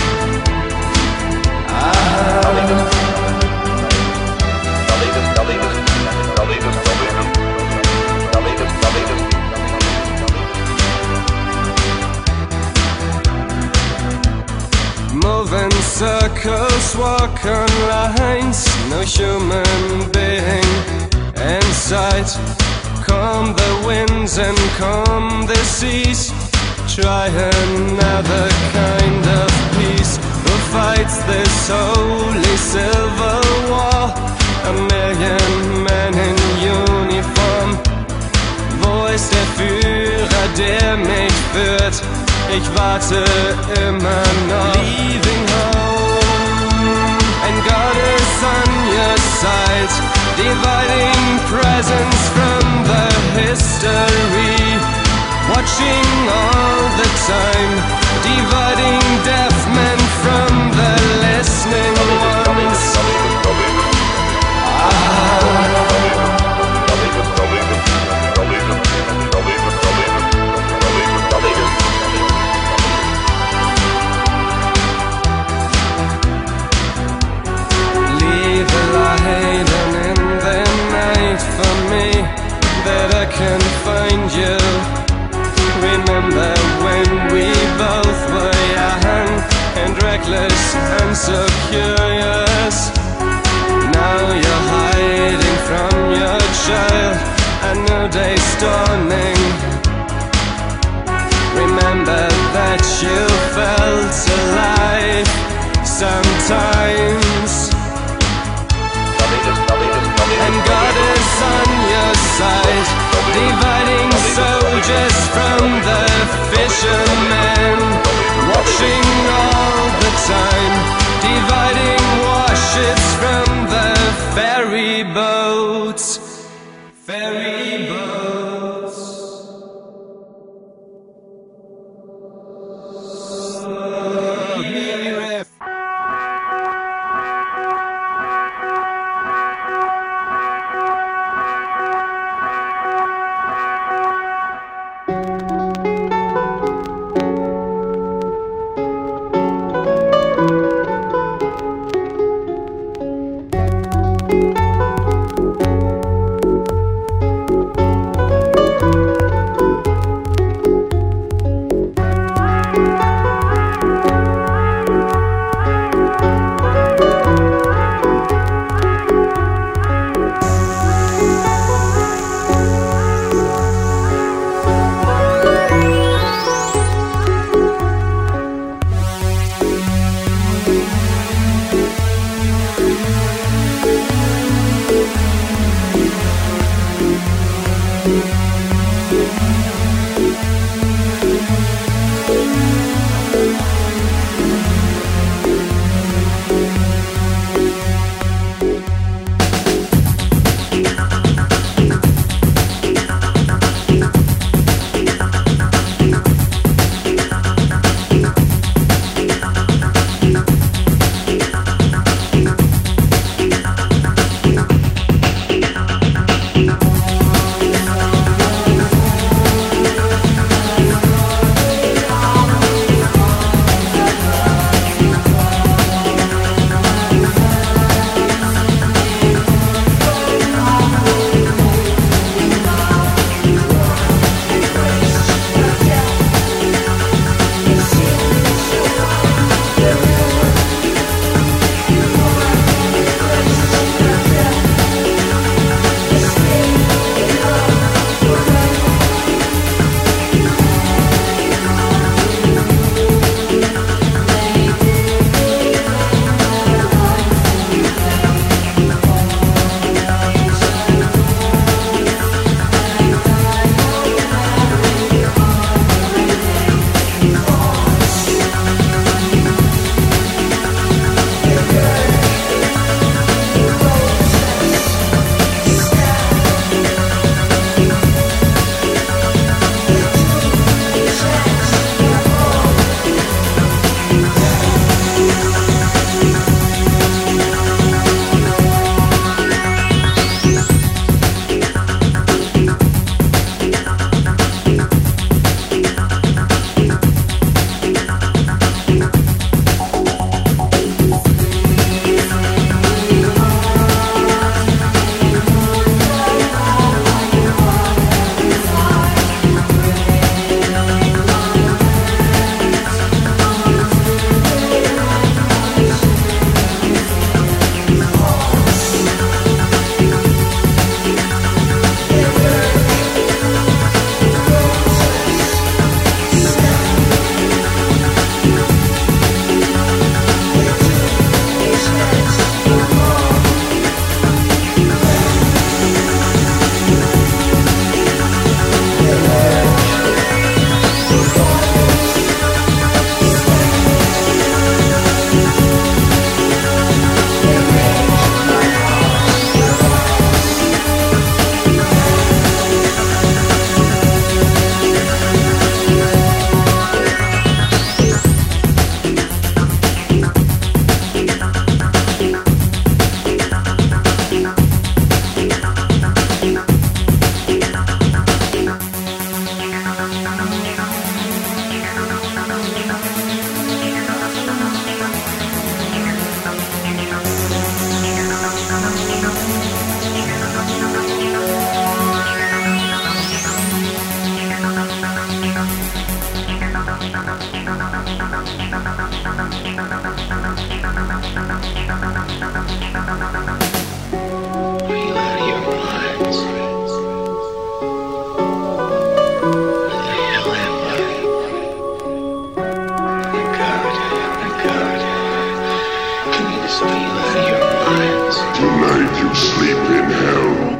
Moving circles, walk on lines, no human being in sight. Calm the winds and calm the seas. Try another kind of peace. Who fights this holy civil war? A million men in uniform. Wo ist der Führer, der mich führt? Ich warte immer noch. Leaving home, and God is on your side, dividing presence from the history, watching all the time, dividing deaf men from the listening ones. sometimes. And God is on your side, dividing soldiers from the fishermen, watching all the time, dividing warships from the ferry boats. Ferry boats. sleep in hell.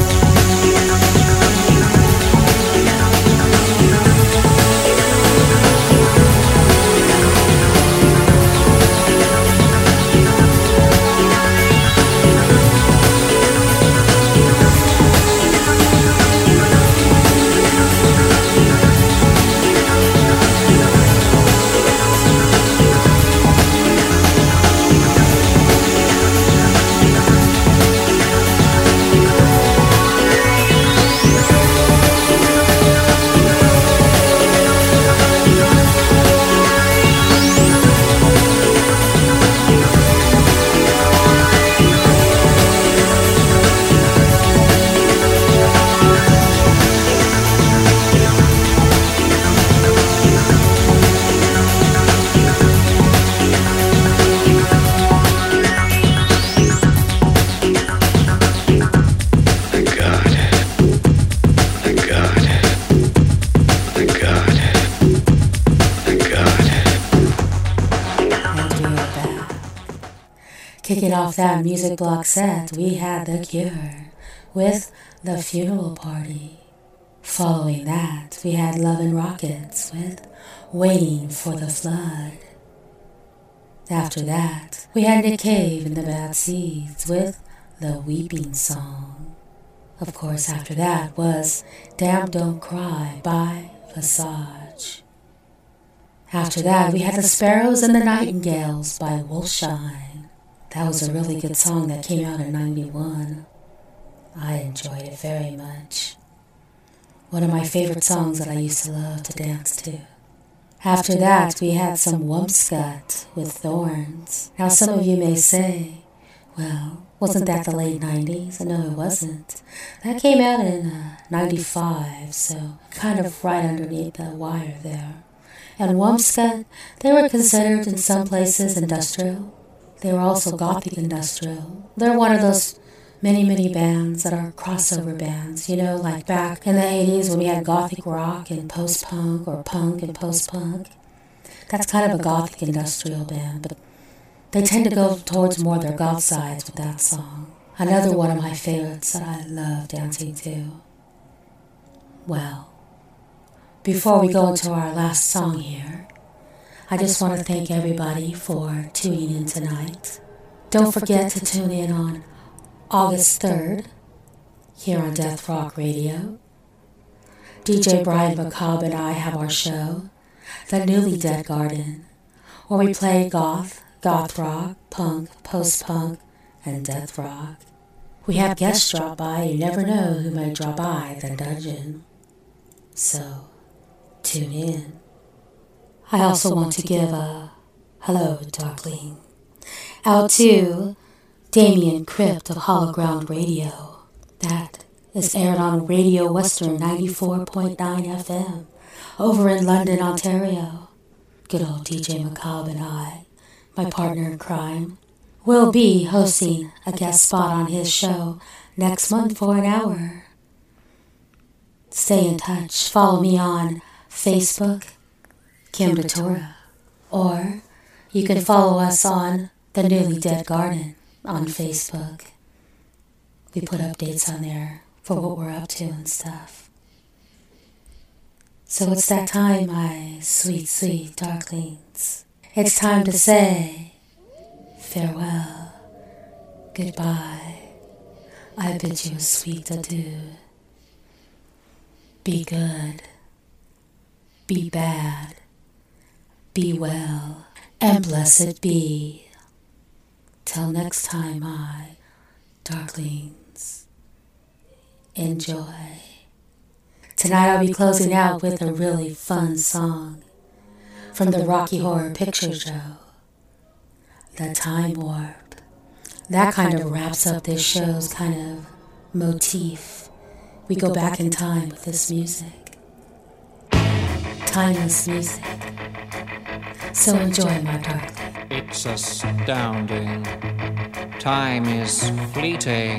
Kicking off that music block set, we had The Cure with The Funeral Party. Following that, we had Love and Rockets with Waiting for the Flood. After that, we had Nick Cave and the Bad Seeds with The Weeping Song. Of course, after that was Damn Don't Cry by Visage. After that, we had The Sparrows and the Nightingales by Wolfshine. That was a really good song that came out in '91. I enjoyed it very much. One of my favorite songs that I used to love to dance to. After that, we had some Wumpscut with Thorns. Now, some of you may say, well, wasn't that the late 90s? No, it wasn't. That came out in 95, so kind of right underneath the wire there. And Wumpscut, they were considered in some places industrial. They were also gothic industrial. They're one of those many bands that are crossover bands, you know, like back in the 80s when we had gothic rock and post-punk or punk and post-punk. That's kind of a gothic industrial band, but they tend to go towards more their goth sides with that song. Another one of my favorites that I love dancing to. Well, before we go into our last song here, I just want to thank everybody for tuning in tonight. Don't forget to tune in on August 3rd here on Death Rock Radio. DJ Brian McCobb and I have our show, The Newly Dead Garden, where we play goth rock, punk, post-punk, and death rock. We have guests drop by. You never know who might drop by the dungeon. So, tune in. I also want to give a hello, Darkling, out to Damien Crypt of Hollow Ground Radio. That is aired on Radio Western 94.9 FM over in London, Ontario. Good old DJ McCobb and I, my partner in crime, will be hosting a guest spot on his show next month for an hour. Stay in touch. Follow me on Facebook, Kim Datora, or you can follow us on The Newly Dead Garden on Facebook. We put updates on there for what we're up to and stuff. So it's that time, my sweet, sweet darklings. It's time to say farewell, goodbye. I bid you a sweet adieu. Be good, be bad, be well, and blessed be. Till next time, my darklings, enjoy. Tonight I'll be closing out with a really fun song from the Rocky Horror Picture Show, The Time Warp. That kind of wraps up this show's kind of motif. We go back in time with this music. Timeless music. So enjoy, my darling. It's astounding. Time is fleeting.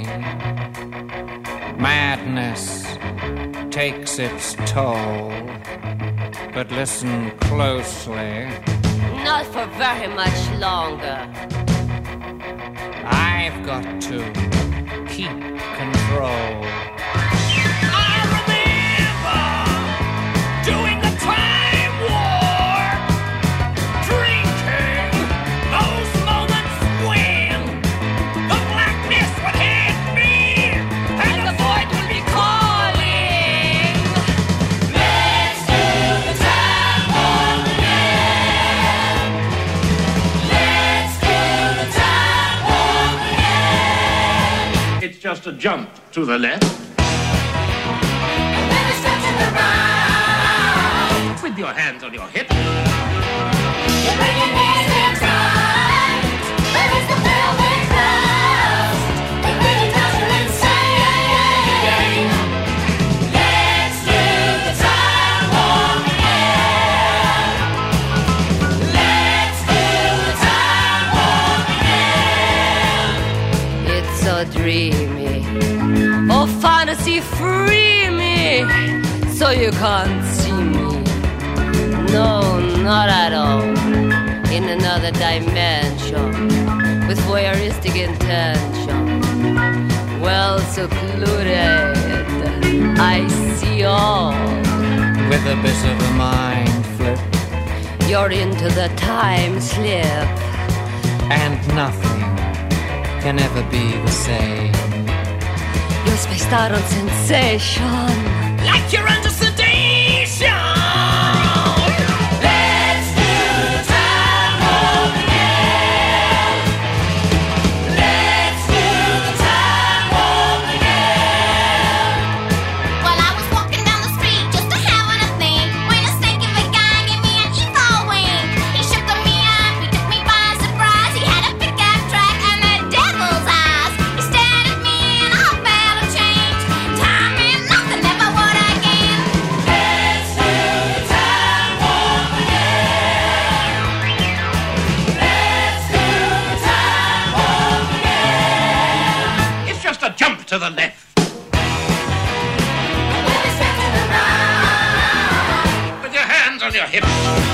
Madness takes its toll. But listen closely. Not for very much longer. I've got to keep control. I remember doing the time war, drinking those moments when the blackness would hit me and the void would be calling. Let's do the time war again. Let's do the time war again. It's just a jump to the left. And then a step to the right. With your hands on your hips. You bring your knees in tight. Release the pelvic thrust. You bring it down to insane. Let's do the time war again. Let's do the time war again. It's so dreamy. Oh, fantasy, free me. So you can't see me. No, not at all. In another dimension. With voyeuristic intention. Well secluded. I see all. With a bit of a mind flip. You're into the time slip. And nothing can ever be the same. You're spaced out on sensation. Like you're under sedation. Let's do the time war again. Let's do the time war again. Well, I was walking down the street just to having a thing when a stinking big guy gave me an evil wink. He shook me up, he took me by surprise. He had a pickup truck and the devil's eyes. He stared at me and I felt a change. Time meant nothing, never would again. Let's do the time war again. Let's do the time war again. It's just a jump to the left. Then a step to the right. With your hands on your hips.